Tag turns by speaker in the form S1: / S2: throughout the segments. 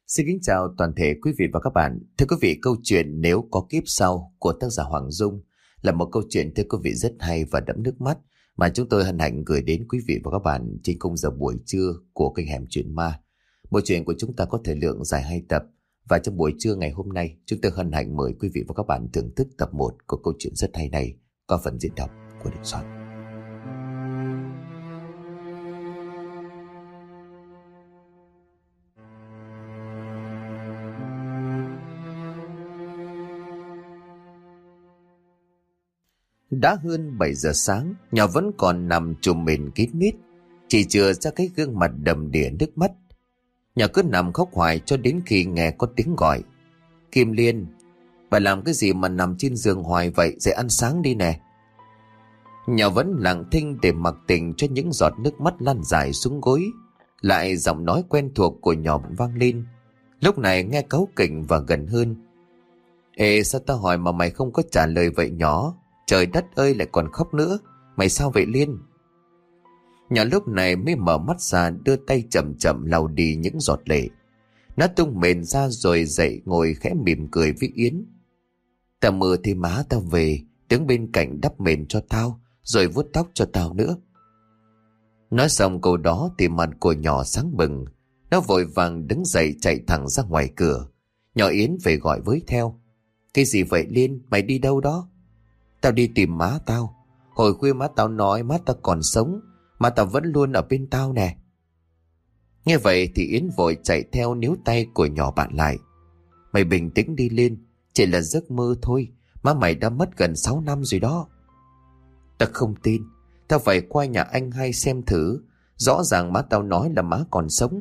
S1: Xin kính chào toàn thể quý vị và các bạn. Thưa quý vị, câu chuyện Nếu có kiếp sau của tác giả Hoàng Dung là một câu chuyện thưa quý vị rất hay và đẫm nước mắt mà chúng tôi hân hạnh gửi đến quý vị và các bạn trên khung giờ buổi trưa của kênh Hẻm Chuyện Ma. Bộ truyện của chúng ta có thời lượng dài 2 tập và trong buổi trưa ngày hôm nay chúng tôi hân hạnh mời quý vị và các bạn thưởng thức tập 1 của câu chuyện rất hay này qua phần diễn đọc của Đình Soạn. Đã hơn 7 giờ sáng, nhỏ vẫn còn nằm trùm mền kín mít, chỉ chừa ra cái gương mặt đầm đìa nước mắt. Nhỏ cứ nằm khóc hoài cho đến khi nghe có tiếng gọi. Kim Liên, bà làm cái gì mà nằm trên giường hoài vậy, dậy ăn sáng đi nè. Nhỏ vẫn lặng thinh để mặc tình cho những giọt nước mắt lăn dài xuống gối. Lại giọng nói quen thuộc của nhỏ vang lên, lúc này nghe cáu kỉnh và gần hơn. Ê, sao tao hỏi mà mày không có trả lời vậy nhỏ? Trời đất ơi, lại còn khóc nữa. Mày sao vậy Liên? Nhỏ lúc này mới mở mắt ra, đưa tay chậm chậm lau đi những giọt lệ. Nó tung mền ra rồi dậy ngồi khẽ mỉm cười với Yến. Tao mơ thì má tao về, đứng bên cạnh đắp mền cho tao, rồi vuốt tóc cho tao nữa. Nói xong câu đó thì mặt của nhỏ sáng bừng. Nó vội vàng đứng dậy chạy thẳng ra ngoài cửa. Nhỏ Yến về gọi với theo. Cái gì vậy Liên, mày đi đâu đó? Tao đi tìm má tao. Hồi khuya má tao nói má tao còn sống, má tao vẫn luôn ở bên tao nè. Nghe vậy thì Yến vội chạy theo níu tay của nhỏ bạn lại. Mày bình tĩnh đi Liên, chỉ là giấc mơ thôi. Má mày đã mất gần 6 năm rồi đó. Tao không tin. Tao phải qua nhà anh hai xem thử. Rõ ràng má tao nói là má còn sống.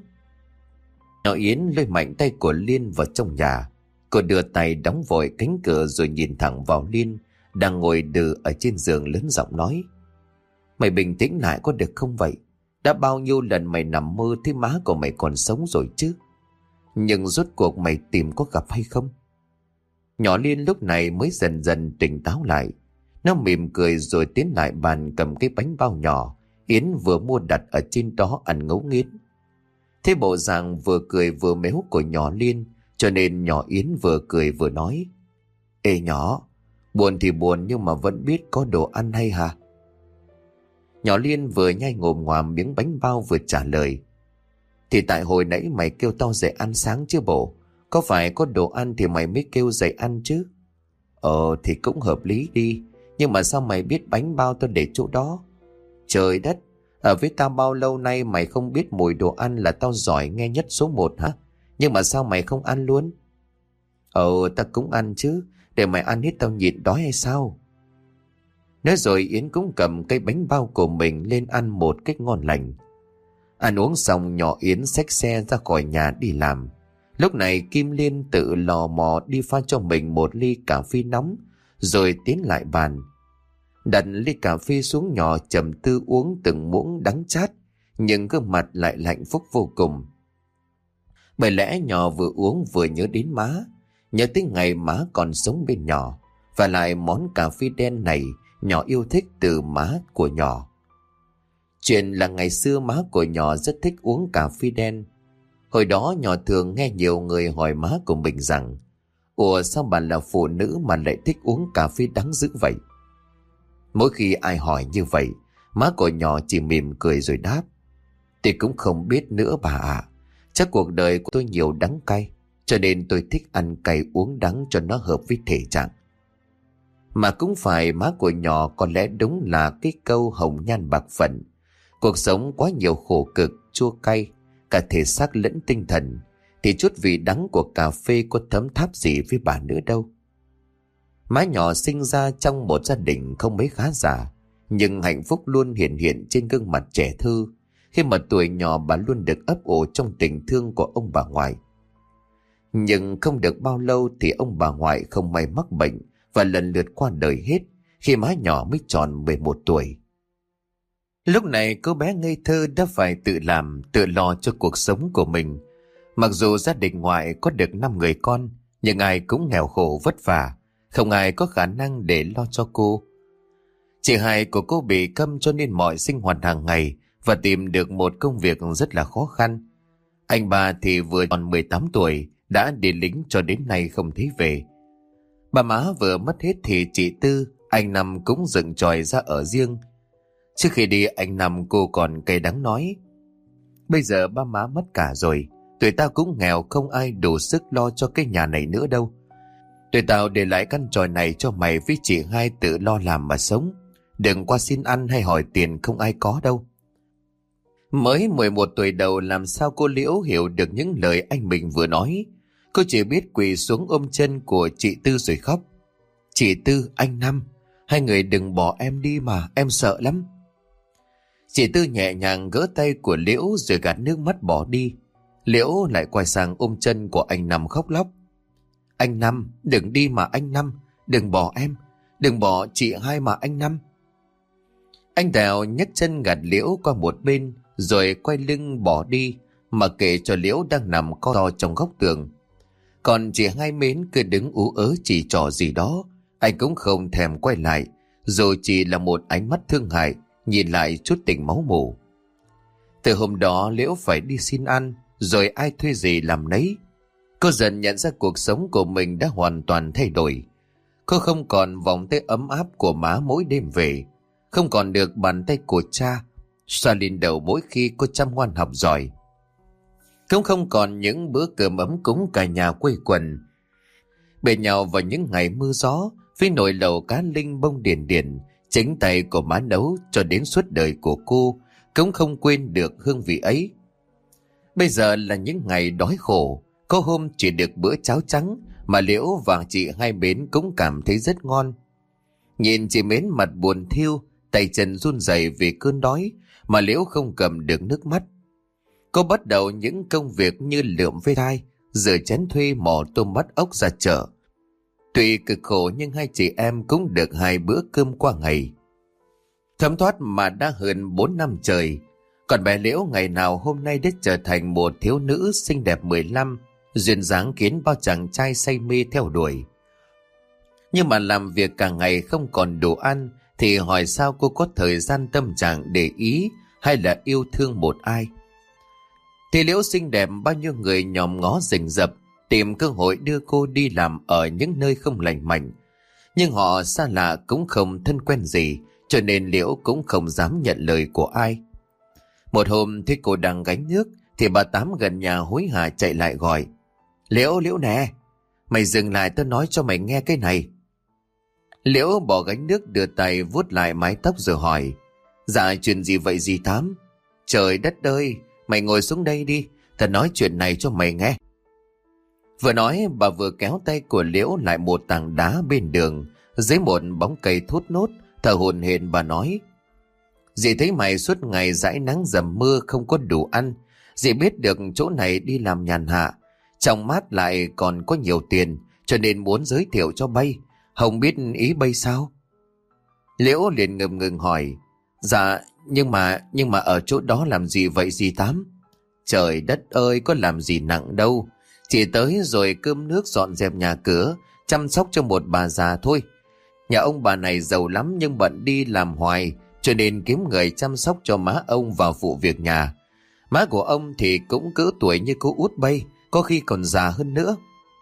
S1: Nhỏ Yến lôi mạnh tay của Liên vào trong nhà. Cô đưa tay đóng vội cánh cửa rồi nhìn thẳng vào Liên đang ngồi đừ ở trên giường, lớn giọng nói. Mày bình tĩnh lại có được không vậy? Đã bao nhiêu lần mày nằm mơ thấy má của mày còn sống rồi chứ? Nhưng rốt cuộc mày tìm có gặp hay không? Nhỏ Liên lúc này mới dần dần tỉnh táo lại. Nó mỉm cười rồi tiến lại bàn cầm cái bánh bao nhỏ Yến vừa mua đặt ở trên đó ăn ngấu nghiến. Thế bộ dạng vừa cười vừa méo của nhỏ Liên, cho nên nhỏ Yến vừa cười vừa nói. Ê nhỏ, buồn thì buồn nhưng mà vẫn biết có đồ ăn hay hả? Nhỏ Liên vừa nhai ngồm ngoàm miếng bánh bao vừa trả lời. Thì tại hồi nãy mày kêu tao dậy ăn sáng chứ bộ. Có phải có đồ ăn thì mày mới kêu dậy ăn chứ? Thì cũng hợp lý đi. Nhưng mà sao mày biết bánh bao tao để chỗ đó? Trời đất, ở với tao bao lâu nay mày không biết mùi đồ ăn là tao giỏi nghe nhất số 1 hả? Nhưng mà sao mày không ăn luôn? Tao cũng ăn chứ. Để mày ăn hết tao nhịn đói hay sao? Nói rồi Yến cũng cầm cây bánh bao của mình lên ăn một cách ngon lành. Ăn uống xong nhỏ Yến xách xe ra khỏi nhà đi làm. Lúc này Kim Liên tự lò mò đi pha cho mình một ly cà phê nóng, rồi tiến lại bàn. Đặt ly cà phê xuống, nhỏ trầm tư uống từng muỗng đắng chát, nhưng gương mặt lại hạnh phúc vô cùng. Bởi lẽ nhỏ vừa uống vừa nhớ đến má, nhớ tới ngày má còn sống bên nhỏ, và lại món cà phê đen này nhỏ yêu thích từ má của nhỏ. Chuyện là ngày xưa má của nhỏ rất thích uống cà phê đen. Hồi đó nhỏ thường nghe nhiều người hỏi má của mình rằng, ủa sao bà là phụ nữ mà lại thích uống cà phê đắng dữ vậy? Mỗi khi ai hỏi như vậy, má của nhỏ chỉ mỉm cười rồi đáp. Thì cũng không biết nữa bà ạ. Chắc cuộc đời của tôi nhiều đắng cay, cho nên tôi thích ăn cay uống đắng cho nó hợp với thể trạng. Mà cũng phải, má của nhỏ có lẽ đúng là cái câu hồng nhan bạc phận. Cuộc sống quá nhiều khổ cực, chua cay, cả thể xác lẫn tinh thần, thì chút vị đắng của cà phê có thấm tháp gì với bà nữa đâu. Má nhỏ sinh ra trong một gia đình không mấy khá giả, nhưng hạnh phúc luôn hiện hiện trên gương mặt trẻ thơ, khi mà tuổi nhỏ bà luôn được ấp ủ trong tình thương của ông bà ngoại. Nhưng không được bao lâu thì ông bà ngoại không may mắc bệnh và lần lượt qua đời hết khi má nhỏ mới tròn 11 tuổi. Lúc này cô bé ngây thơ đã phải tự làm, tự lo cho cuộc sống của mình. Mặc dù gia đình ngoại có được 5 người con, nhưng ai cũng nghèo khổ vất vả, không ai có khả năng để lo cho cô. Chị hai của cô bị câm cho nên mọi sinh hoạt hàng ngày và tìm được một công việc rất là khó khăn. Anh ba thì vừa còn 18 tuổi, đã đi lính cho đến nay không thấy về. Bà má vừa mất hết thì chị Tư, anh Năm cũng dựng chòi ra ở riêng. Trước khi đi anh Năm cô còn cay đắng nói: bây giờ ba má mất cả rồi, tụi tao cũng nghèo, không ai đủ sức lo cho cái nhà này nữa đâu. Tụi tao để lại căn chòi này cho mày với chị hai tự lo làm mà sống. Đừng qua xin ăn hay hỏi tiền, không ai có đâu. Mới 11 tuổi đầu làm sao cô Liễu hiểu được những lời anh mình vừa nói. Cô chỉ biết quỳ xuống ôm chân của chị Tư rồi khóc. Chị Tư, anh Năm, hai người đừng bỏ em đi mà, em sợ lắm. Chị Tư nhẹ nhàng gỡ tay của Liễu rồi gạt nước mắt bỏ đi. Liễu lại quay sang ôm chân của anh Năm khóc lóc. Anh Năm, đừng đi mà anh Năm, đừng bỏ em, đừng bỏ chị hai mà anh Năm. Anh Đào nhấc chân gạt Liễu qua một bên rồi quay lưng bỏ đi, mà kệ cho Liễu đang nằm co ro trong góc tường. Còn chị hai Mến cứ đứng ú ớ chỉ trỏ gì đó, anh cũng không thèm quay lại, dù chỉ là một ánh mắt thương hại nhìn lại chút tình máu mủ. Từ hôm đó Liễu phải đi xin ăn, rồi ai thuê gì làm nấy. Cô dần nhận ra cuộc sống của mình đã hoàn toàn thay đổi. Cô không còn vòng tay ấm áp của má mỗi đêm về, không còn được bàn tay của cha xoa lên đầu mỗi khi cô chăm ngoan học giỏi, cũng không còn những bữa cơm ấm cúng cả nhà quây quần bên nhau vào những ngày mưa gió với nồi lẩu cá linh bông điền điền chính tay của má nấu. Cho đến suốt đời của cô cũng không quên được hương vị ấy. Bây giờ là những ngày đói khổ, có hôm chỉ được bữa cháo trắng mà Liễu và chị hai Mến cũng cảm thấy rất ngon. Nhìn chị Mến mặt buồn thiu, tay chân run rẩy vì cơn đói mà Liễu không cầm được nước mắt. Cô bắt đầu những công việc như lượm ve đai, rửa chén thuê, mò tôm bắt ốc ra chợ. Tuy cực khổ nhưng hai chị em cũng được 2 bữa cơm qua ngày. Thấm thoát mà đã hơn 4 năm trời, còn bé Liễu ngày nào hôm nay đã trở thành một thiếu nữ xinh đẹp 15, duyên dáng khiến bao chàng trai say mê theo đuổi. Nhưng mà làm việc cả ngày không còn đủ ăn thì hỏi sao cô có thời gian tâm trạng để ý hay là yêu thương một ai. Thì Liễu xinh đẹp bao nhiêu người nhòm ngó rình rập tìm cơ hội đưa cô đi làm ở những nơi không lành mạnh, nhưng họ xa lạ cũng không thân quen gì, cho nên Liễu cũng không dám nhận lời của ai. Một hôm thấy cô đang gánh nước thì bà Tám gần nhà hối hả chạy lại gọi: Liễu, Liễu nè, mày dừng lại, tao nói cho mày nghe cái này. Liễu bỏ gánh nước đưa tay vuốt lại mái tóc rồi hỏi: dạ chuyện gì vậy dì Tám? Trời đất ơi, mày ngồi xuống đây đi, tao nói chuyện này cho mày nghe. Vừa nói bà vừa kéo tay của Liễu lại một tảng đá bên đường, dưới một bóng cây thốt nốt, thở hổn hển bà nói: dì thấy mày suốt ngày dãi nắng dầm mưa không có đủ ăn, dì biết được chỗ này đi làm nhàn hạ, trong mát lại còn có nhiều tiền, cho nên muốn giới thiệu cho bay. Không biết ý bay sao? Liễu liền ngập ngừng hỏi: dạ nhưng mà ở chỗ đó làm gì vậy dì Tám? Trời đất ơi, có làm gì nặng đâu, chỉ tới rồi cơm nước dọn dẹp nhà cửa, chăm sóc cho một bà già thôi. Nhà ông bà này giàu lắm nhưng bận đi làm hoài, cho nên kiếm người chăm sóc cho má ông và phụ việc nhà. Má của ông thì cũng cỡ tuổi như cô út bay, có khi còn già hơn nữa.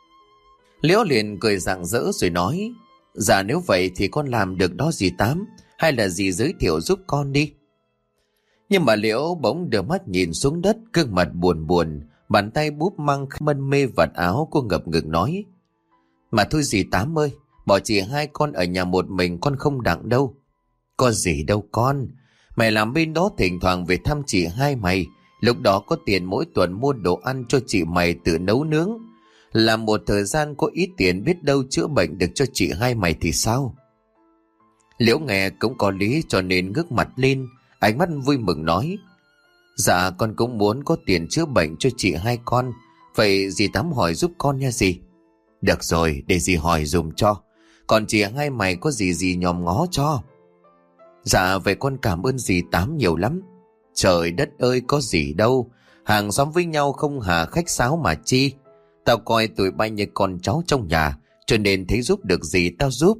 S1: Liễu liền cười rạng rỡ rồi nói: dạ nếu vậy thì con làm được đó dì Tám, hay là dì giới thiệu giúp con đi. Nhưng mà Liễu bỗng đưa mắt nhìn xuống đất, gương mặt buồn buồn, bàn tay búp măng mân mê vạt áo. Cô ngập ngừng nói: mà thôi dì Tám ơi, bỏ chị hai con ở nhà một mình con không đặng đâu. Có gì đâu con, mày làm bên đó thỉnh thoảng về thăm chị hai mày, lúc đó có tiền mỗi tuần mua đồ ăn cho chị mày tự nấu nướng. Làm một thời gian có ít tiền biết đâu chữa bệnh được cho chị hai mày thì sao? Liễu nghe cũng có lý cho nên ngước mặt lên, ánh mắt vui mừng nói: dạ con cũng muốn có tiền chữa bệnh cho chị hai con, vậy dì Tám hỏi giúp con nha dì. Được rồi, để dì hỏi dùm cho, còn chị hai mày có gì dì nhòm ngó cho. Dạ vậy con cảm ơn dì Tám nhiều lắm. Trời đất ơi, có gì đâu, hàng xóm với nhau không hà khách sáo mà chi. Tao coi tụi bay như con cháu trong nhà, cho nên thấy giúp được gì tao giúp.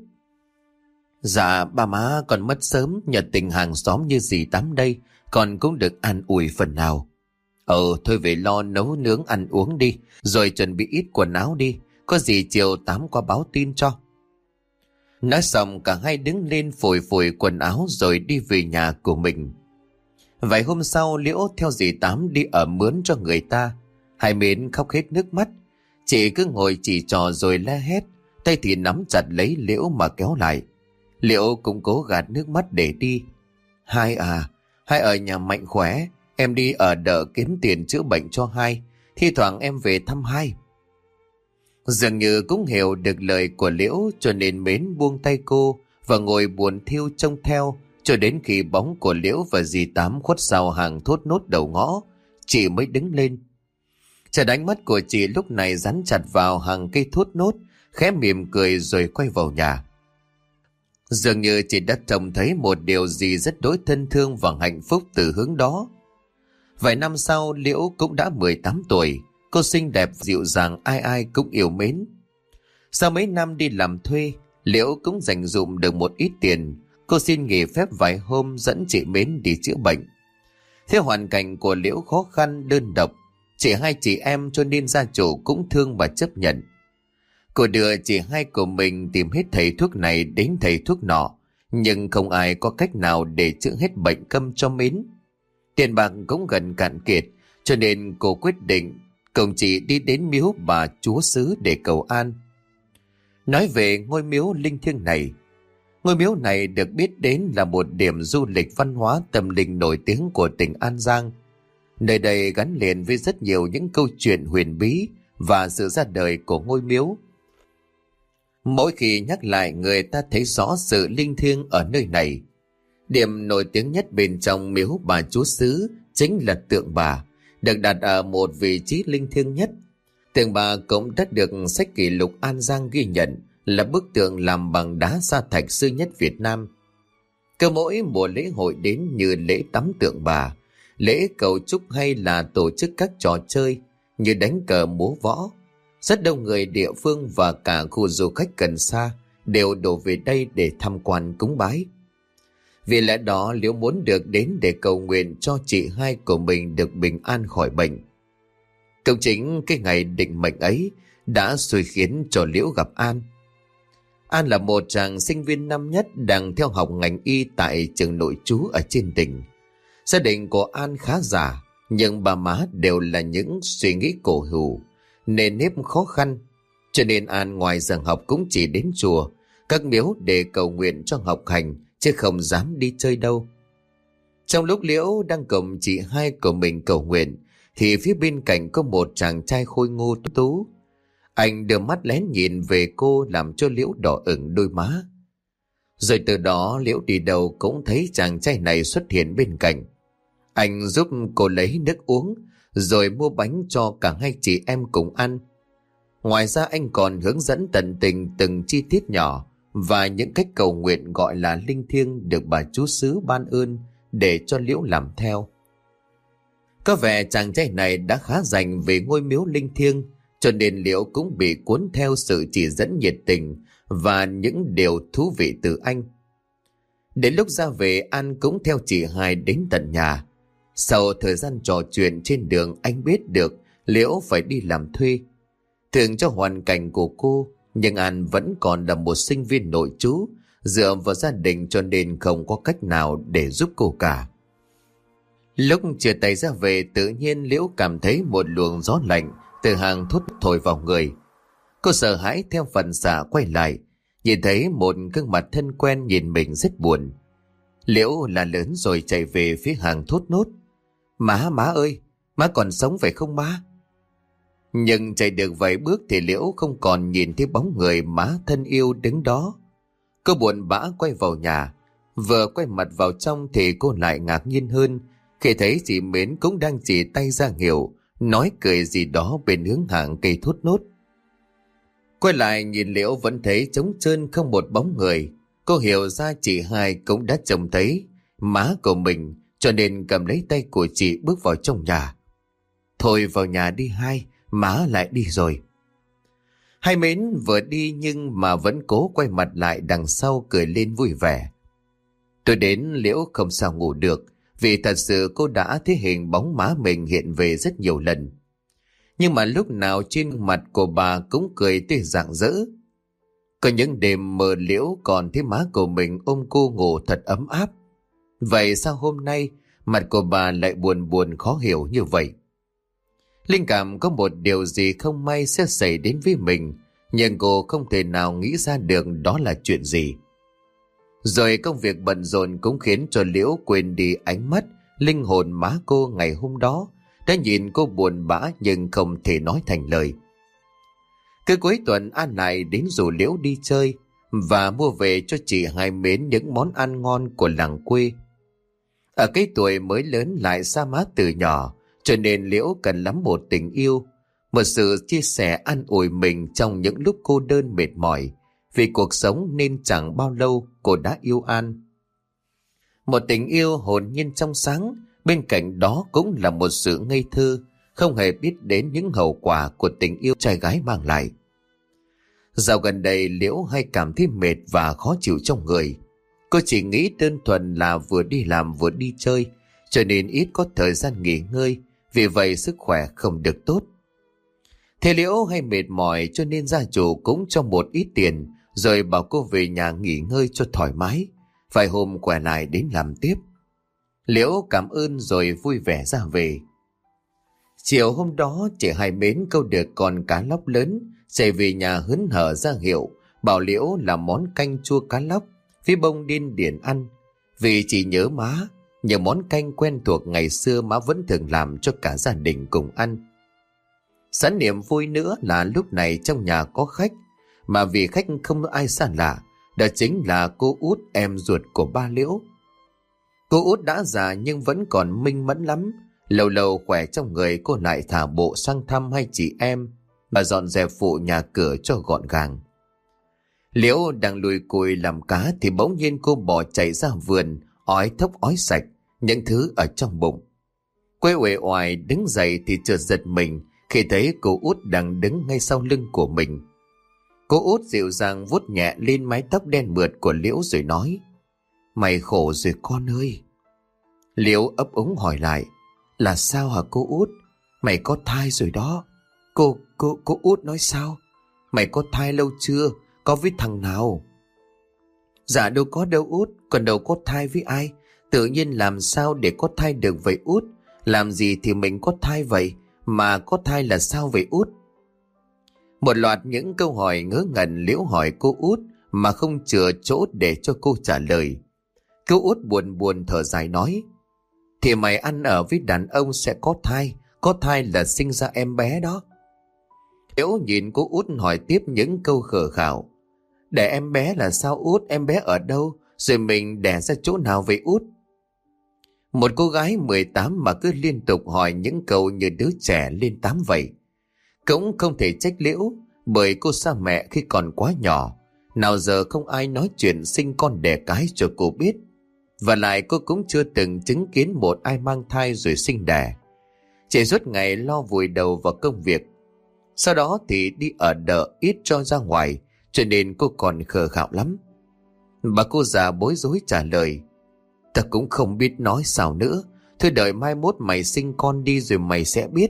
S1: Dạ ba má con mất sớm, nhờ tình hàng xóm như dì Tám đây, con cũng được an ủi phần nào. Thôi về lo nấu nướng ăn uống đi, rồi chuẩn bị ít quần áo đi, có gì chiều Tám qua báo tin cho. Nói xong cả hai đứng lên phủi phủi quần áo rồi đi về nhà của mình. Vài hôm sau Liễu theo dì Tám đi ở mướn cho người ta. Hai Mến khóc hết nước mắt. Chị cứ ngồi chỉ trò rồi la hét, tay thì nắm chặt lấy Liễu mà kéo lại. Liễu cũng cố gạt nước mắt để đi. Hai ở nhà mạnh khỏe, em đi ở đợ kiếm tiền chữa bệnh cho hai, thi thoảng em về thăm hai. Dường như cũng hiểu được lời của Liễu cho nên Mến buông tay cô và ngồi buồn thiu trông theo cho đến khi bóng của Liễu và dì Tám khuất sau hàng thốt nốt đầu ngõ, chị mới đứng lên. Chợt ánh mắt của chị lúc này dán chặt vào hàng cây thốt nốt, khẽ mỉm cười rồi quay vào nhà. Dường như chị đã trông thấy một điều gì rất đối thân thương và hạnh phúc từ hướng đó. Vài năm sau Liễu cũng đã 18 tuổi, cô xinh đẹp dịu dàng ai ai cũng yêu mến. Sau mấy năm đi làm thuê, Liễu cũng dành dụm được một ít tiền. Cô xin nghỉ phép vài hôm dẫn chị Mến đi chữa bệnh. Theo hoàn cảnh của Liễu khó khăn đơn độc, chỉ hai chị em cho nên gia chủ cũng thương và chấp nhận. Cô đưa chị hai của mình tìm hết thầy thuốc này đến thầy thuốc nọ, nhưng không ai có cách nào để chữa hết bệnh câm cho Mến. Tiền bạc cũng gần cạn kiệt, cho nên cô quyết định cùng chị đi đến miếu bà Chúa Xứ để cầu an. Nói về ngôi miếu linh thiêng này, ngôi miếu này được biết đến là một điểm du lịch văn hóa tâm linh nổi tiếng của tỉnh An Giang. Nơi đây gắn liền với rất nhiều những câu chuyện huyền bí và sự ra đời của ngôi miếu. Mỗi khi nhắc lại người ta thấy rõ sự linh thiêng ở nơi này. Điểm nổi tiếng nhất bên trong miếu bà Chúa Xứ chính là tượng bà, được đặt ở một vị trí linh thiêng nhất. Tượng bà cũng đã được sách kỷ lục An Giang ghi nhận là bức tượng làm bằng đá sa thạch xưa nhất Việt Nam. Cứ mỗi mùa lễ hội đến như lễ tắm tượng bà, lễ cầu chúc hay là tổ chức các trò chơi như đánh cờ múa võ, rất đông người địa phương và cả khu du khách gần xa đều đổ về đây để tham quan cúng bái. Vì lẽ đó Liễu muốn được đến để cầu nguyện cho chị hai của mình được bình an khỏi bệnh. Cũng chính cái ngày định mệnh ấy đã xui khiến cho Liễu gặp An. An là một chàng sinh viên năm nhất đang theo học ngành y tại trường nội trú ở trên tỉnh. Gia đình của An khá giả, nhưng bà má đều là những suy nghĩ cổ hủ, nền nếp khó khăn. Cho nên An ngoài giờ học cũng chỉ đến chùa, các miếu để cầu nguyện cho học hành, chứ không dám đi chơi đâu. Trong lúc Liễu đang cùng chị hai của mình cầu nguyện, thì phía bên cạnh có một chàng trai khôi ngô tú. Anh đưa mắt lén nhìn về cô làm cho Liễu đỏ ửng đôi má. Rồi từ đó Liễu đi đâu cũng thấy chàng trai này xuất hiện bên cạnh. Anh giúp cô lấy nước uống, rồi mua bánh cho cả hai chị em cùng ăn. Ngoài ra anh còn hướng dẫn tận tình từng chi tiết nhỏ và những cách cầu nguyện gọi là linh thiêng được bà Chúa Xứ ban ơn để cho Liễu làm theo. Có vẻ chàng trai này đã khá rành về ngôi miếu linh thiêng, cho nên Liễu cũng bị cuốn theo sự chỉ dẫn nhiệt tình và những điều thú vị từ anh. Đến lúc ra về, An cũng theo chị hai đến tận nhà. Sau thời gian trò chuyện trên đường, anh biết được Liễu phải đi làm thuê. Thường cho hoàn cảnh của cô, nhưng An vẫn còn là một sinh viên nội trú, dựa vào gia đình cho nên không có cách nào để giúp cô cả. Lúc chia tay ra về, tự nhiên Liễu cảm thấy một luồng gió lạnh từ hàng thốt thổi vào người. Cô sợ hãi theo phản xạ quay lại, nhìn thấy một gương mặt thân quen nhìn mình rất buồn. Liễu là lớn rồi chạy về phía hàng thốt nốt. Má ơi, má còn sống phải không má? Nhưng chạy được vài bước thì Liễu không còn nhìn thấy bóng người má thân yêu đứng đó. Cô buồn bã quay vào nhà. Vừa quay mặt vào trong thì cô lại ngạc nhiên hơn khi thấy chị Mến cũng đang chỉ tay ra hiệu, nói cười gì đó bên hướng hàng cây thốt nốt. Quay lại nhìn Liễu vẫn thấy trống trơn không một bóng người. Cô hiểu ra chị hai cũng đã trông thấy má của mình, cho nên cầm lấy tay của chị bước vào trong nhà. Thôi vào nhà đi hai, má lại đi rồi. Hai Mến vừa đi nhưng mà vẫn cố quay mặt lại đằng sau cười lên vui vẻ. Tôi đến Liễu không sao ngủ được, vì thật sự cô đã thấy hình bóng má mình hiện về rất nhiều lần. Nhưng mà lúc nào trên mặt của bà cũng cười tươi rạng rỡ. Có những đêm mơ Liễu còn thấy má của mình ôm cô ngủ thật ấm áp. Vậy sao hôm nay mặt của bà lại buồn buồn khó hiểu như vậy? Linh cảm có một điều gì không may sẽ xảy đến với mình, nhưng cô không thể nào nghĩ ra được đó là chuyện gì. Rồi công việc bận rộn cũng khiến cho Liễu quên đi ánh mắt, linh hồn má cô ngày hôm đó đã nhìn cô buồn bã nhưng không thể nói thành lời. Cứ cuối tuần An lại đến rủ Liễu đi chơi và mua về cho chị Hai Mến những món ăn ngon của làng quê. Ở cái tuổi mới lớn lại xa má từ nhỏ, cho nên Liễu cần lắm một tình yêu, một sự chia sẻ an ủi mình trong những lúc cô đơn mệt mỏi, vì cuộc sống nên chẳng bao lâu cô đã yêu An. Một tình yêu hồn nhiên trong sáng, bên cạnh đó cũng là một sự ngây thơ, không hề biết đến những hậu quả của tình yêu trai gái mang lại. Dạo gần đây Liễu hay cảm thấy mệt và khó chịu trong người. Cô chỉ nghĩ đơn thuần là vừa đi làm vừa đi chơi, cho nên ít có thời gian nghỉ ngơi, vì vậy sức khỏe không được tốt. Thế Liễu hay mệt mỏi cho nên gia chủ cũng cho một ít tiền, rồi bảo cô về nhà nghỉ ngơi cho thoải mái, vài hôm quay lại đến làm tiếp. Liễu cảm ơn rồi vui vẻ ra về. Chiều hôm đó chị Hai Mến câu được con cá lóc lớn, chạy về nhà hớn hở ra hiệu, bảo Liễu làm món canh chua cá lóc với bông điên điển ăn, vì chỉ nhớ má, nhờ món canh quen thuộc ngày xưa má vẫn thường làm cho cả gia đình cùng ăn. Sẵn niềm vui nữa là lúc này trong nhà có khách, mà vì khách không ai xa lạ, đó chính là cô Út, em ruột của ba Liễu. Cô Út đã già nhưng vẫn còn minh mẫn lắm, lâu lâu khỏe trong người cô lại thả bộ sang thăm hai chị em và dọn dẹp phụ nhà cửa cho gọn gàng. Liễu đang lùi cùi làm cá thì bỗng nhiên cô bỏ chạy ra vườn, ói thốc ói sạch những thứ ở trong bụng. Cô uể oải đứng dậy thì chợt giật mình khi thấy cô Út đang đứng ngay sau lưng của mình. Cô Út dịu dàng vuốt nhẹ lên mái tóc đen mượt của Liễu rồi nói: "Mày khổ rồi con ơi." Liễu ấp úng hỏi lại: "Là sao hả cô Út? Mày có thai rồi đó." Cô Út nói sao? "Mày có thai lâu chưa? Có với thằng nào?" "Dạ đâu có đâu Út, còn đâu có thai với ai. Tự nhiên làm sao để có thai được vậy Út? Làm gì thì mình có thai vậy, mà có thai là sao vậy Út?" Một loạt những câu hỏi ngớ ngẩn Liễu hỏi cô Út mà không chừa chỗ để cho cô trả lời. Cô Út buồn buồn thở dài nói: "Thì mày ăn ở với đàn ông sẽ có thai là sinh ra em bé đó." Liễu nhìn cô Út hỏi tiếp những câu khờ khảo: "Đẻ em bé là sao Út? Em bé ở đâu? Rồi mình đẻ ra chỗ nào vậy Út?" Một cô gái 18 mà cứ liên tục hỏi những câu như đứa trẻ lên 8 vậy. Cũng không thể trách Liễu, bởi cô xa mẹ khi còn quá nhỏ, nào giờ không ai nói chuyện sinh con đẻ cái cho cô biết. Và lại cô cũng chưa từng chứng kiến một ai mang thai rồi sinh đẻ. Chỉ suốt ngày lo vùi đầu vào công việc. Sau đó thì đi ở đợ ít cho ra ngoài, cho nên cô còn khờ khạo lắm. Bà cô già bối rối trả lời: "Ta cũng không biết nói sao nữa. Thôi đợi mai mốt mày sinh con đi rồi mày sẽ biết."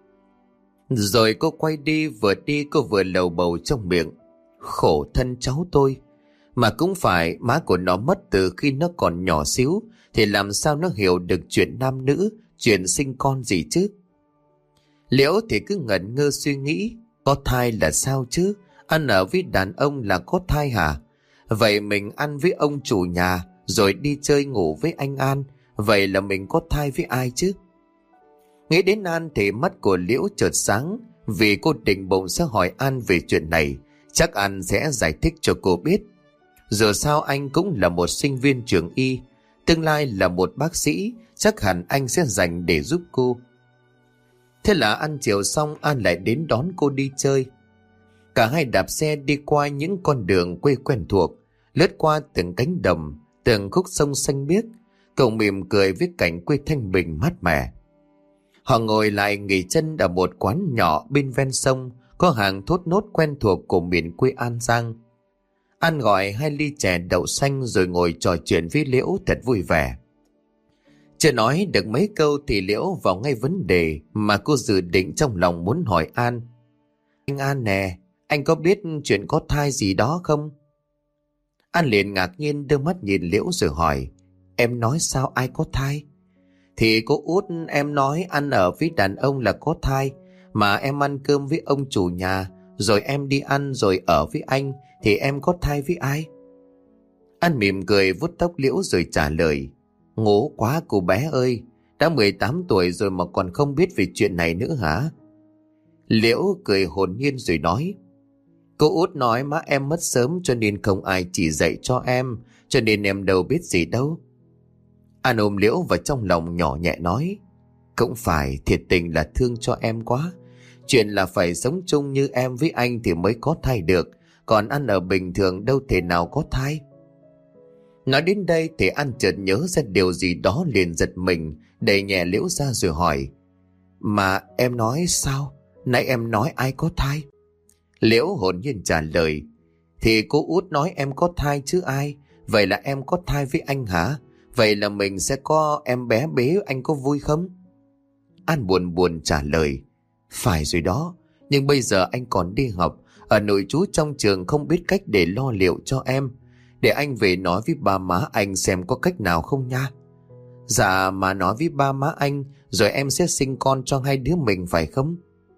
S1: Rồi cô quay đi cô vừa lầu bầu trong miệng: "Khổ thân cháu tôi. Mà cũng phải, má của nó mất từ khi nó còn nhỏ xíu, thì làm sao nó hiểu được chuyện nam nữ, chuyện sinh con gì chứ?" Liễu thì cứ ngẩn ngơ suy nghĩ: có thai là sao chứ? Ăn ở với đàn ông là có thai hả? Vậy mình ăn với ông chủ nhà rồi đi chơi ngủ với anh An, vậy là mình có thai với ai chứ? Nghĩ đến An thì mắt của Liễu chợt sáng, vì cô định bụng sẽ hỏi An về chuyện này, chắc An sẽ giải thích cho cô biết. Dù sao anh cũng là một sinh viên trường y, tương lai là một bác sĩ, chắc hẳn anh sẽ dành để giúp cô. Thế là ăn chiều xong, An lại đến đón cô đi chơi. Cả hai đạp xe đi qua những con đường quê quen thuộc, lướt qua từng cánh đồng, từng khúc sông xanh biếc, cậu mỉm cười với cảnh quê thanh bình mát mẻ. Họ ngồi lại nghỉ chân ở một quán nhỏ bên ven sông, có hàng thốt nốt quen thuộc của miền quê An Giang. An gọi 2 ly chè đậu xanh rồi ngồi trò chuyện với Liễu thật vui vẻ. Chưa nói được mấy câu thì Liễu vào ngay vấn đề mà cô dự định trong lòng muốn hỏi An. Anh An nè, anh có biết chuyện có thai gì đó không? An liền ngạc nhiên đưa mắt nhìn Liễu rồi hỏi. Em nói sao ai có thai? Thì cô út em nói ăn ở với đàn ông là có thai, mà em ăn cơm với ông chủ nhà, rồi em đi ăn rồi ở với anh, thì em có thai với ai? An mỉm cười vuốt tóc Liễu rồi trả lời. Ngố quá cô bé ơi, đã 18 tuổi rồi mà còn không biết về chuyện này nữa hả? Liễu cười hồn nhiên rồi nói. Cô út nói má em mất sớm cho nên không ai chỉ dạy cho em, cho nên em đâu biết gì đâu. An ôm Liễu vào trong lòng nhỏ nhẹ nói. Cũng phải, thiệt tình là thương cho em quá. Chuyện là phải sống chung như em với anh thì mới có thai được, còn ăn ở bình thường đâu thể nào có thai. Nói đến đây thì An chợt nhớ ra điều gì đó liền giật mình, đẩy nhẹ Liễu ra rồi hỏi. Mà em nói sao? Nãy em nói ai có thai? Liễu hồn nhiên trả lời. Thì cô út nói em có thai chứ ai? Vậy là em có thai với anh hả? Vậy là mình sẽ có em bé bế, anh có vui không? An buồn buồn trả lời. Phải rồi đó, nhưng bây giờ anh còn đi học, ở nội trú trong trường không biết cách để lo liệu cho em. Để anh về nói với ba má anh xem có cách nào không nha. Dạ, mà nói với ba má anh rồi em sẽ sinh con cho hai đứa mình phải không?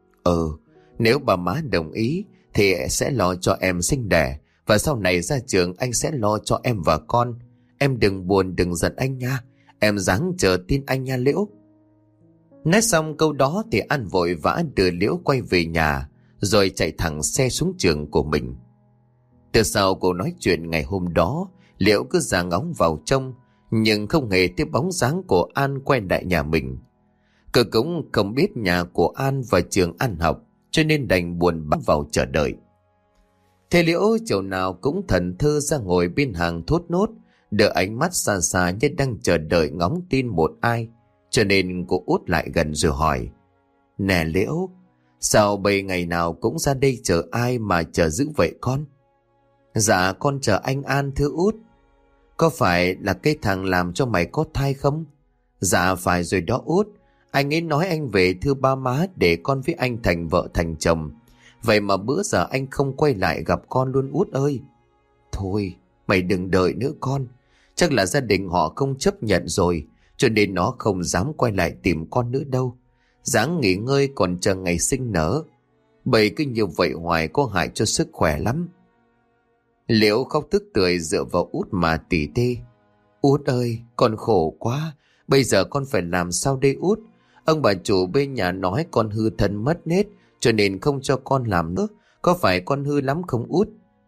S1: Nếu bà má đồng ý thì sẽ lo cho em sinh đẻ, và sau này ra trường anh sẽ lo cho em và con. Em đừng buồn đừng giận anh nha, em ráng chờ tin anh nha Liễu. Nói xong câu đó thì An vội vã đưa Liễu quay về nhà, rồi chạy thẳng xe xuống trường của mình. Từ sau cuộc nói chuyện ngày hôm đó, Liễu cứ ra ngóng vào trong, nhưng không hề thấy bóng dáng của An quay lại nhà mình. Cô cũng không biết nhà của An và trường An học, cho nên đành buồn bã vào chờ đợi. Thế Liễu chiều nào cũng thẫn thờ ra ngồi bên hàng thốt nốt, đợi ánh mắt xa xa như đang chờ đợi ngóng tin một ai, cho nên cô út lại gần rồi hỏi. Nè Liễu, sao bây ngày nào cũng ra đây chờ ai mà chờ dữ vậy con? Dạ con chờ anh An thưa út. Có phải là cái thằng làm cho mày có thai không? Dạ phải rồi đó út. Anh ấy nói anh về thưa ba má để con với anh thành vợ thành chồng. Vậy mà bữa giờ anh không quay lại gặp con luôn út ơi. Thôi mày đừng đợi nữa con. Chắc là gia đình họ không chấp nhận rồi, cho nên nó không dám quay lại tìm con nữa đâu. Ráng nghỉ ngơi còn chờ ngày sinh nở. Bởi cứ như vậy hoài có hại cho sức khỏe lắm. Liễu khóc tức tưởi dựa vào út mà tỉ tê. Út ơi, con khổ quá. Bây giờ con phải làm sao đây út? Ông bà chủ bên nhà nói con hư thân mất nết, cho nên không cho con làm nữa. Có phải con hư lắm không út?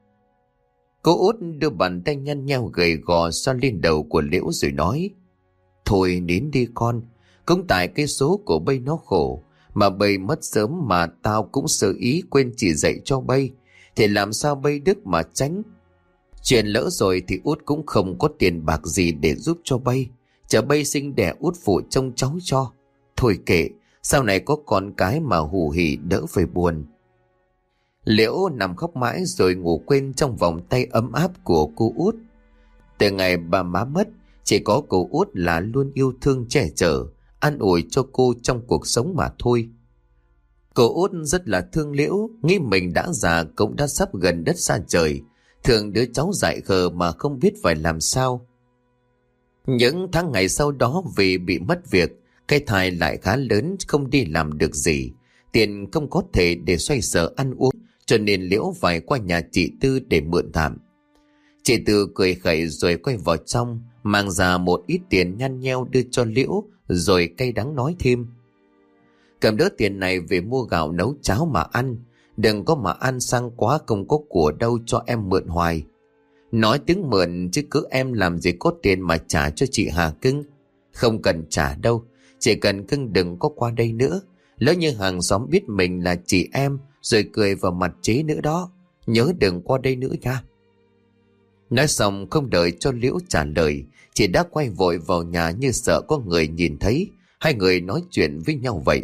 S1: Cô út đưa bàn tay nhăn nheo gầy gò xoa lên đầu của Liễu rồi nói. Thôi nín đi con. Cũng tại cái số của bây nó khổ, mà bây mất sớm mà tao cũng sơ ý quên chỉ dạy cho bây, thì làm sao bây đức mà tránh. Chuyện lỡ rồi thì út cũng không có tiền bạc gì để giúp cho bây, chờ bây sinh đẻ út phụ trông cháu cho. Thôi kệ, sau này có con cái mà hù hỉ đỡ phải buồn. Liễu nằm khóc mãi rồi ngủ quên trong vòng tay ấm áp của cô út. Từ ngày bà má mất, chỉ có cô út là luôn yêu thương che chở, an ủi cho cô trong cuộc sống mà thôi. Cô út rất là thương Liễu, nghĩ mình đã già cũng đã sắp gần đất xa trời, thường đứa cháu dại khờ mà không biết phải làm sao. Những tháng ngày sau đó vì bị mất việc, cái thai lại khá lớn, không đi làm được gì, tiền không có thể để xoay sở ăn uống, cho nên Liễu phải qua nhà chị Tư để mượn tạm. Chị Tư cười khẩy rồi quay vào trong, mang ra một ít tiền nhăn nheo đưa cho Liễu, rồi cay đắng nói thêm. Cầm đỡ tiền này về mua gạo nấu cháo mà ăn, đừng có mà ăn sang quá, không có của đâu cho em mượn hoài. Nói tiếng mượn chứ cứ em làm gì có tiền mà trả cho chị Hà Cưng. Không cần trả đâu, chỉ cần Cưng đừng có qua đây nữa. Lỡ như hàng xóm biết mình là chị em rồi cười vào mặt chế nữa đó. Nhớ đừng qua đây nữa nha. Nói xong không đợi cho Liễu trả lời, chị đã quay vội vào nhà như sợ có người nhìn thấy. Hai người nói chuyện với nhau vậy.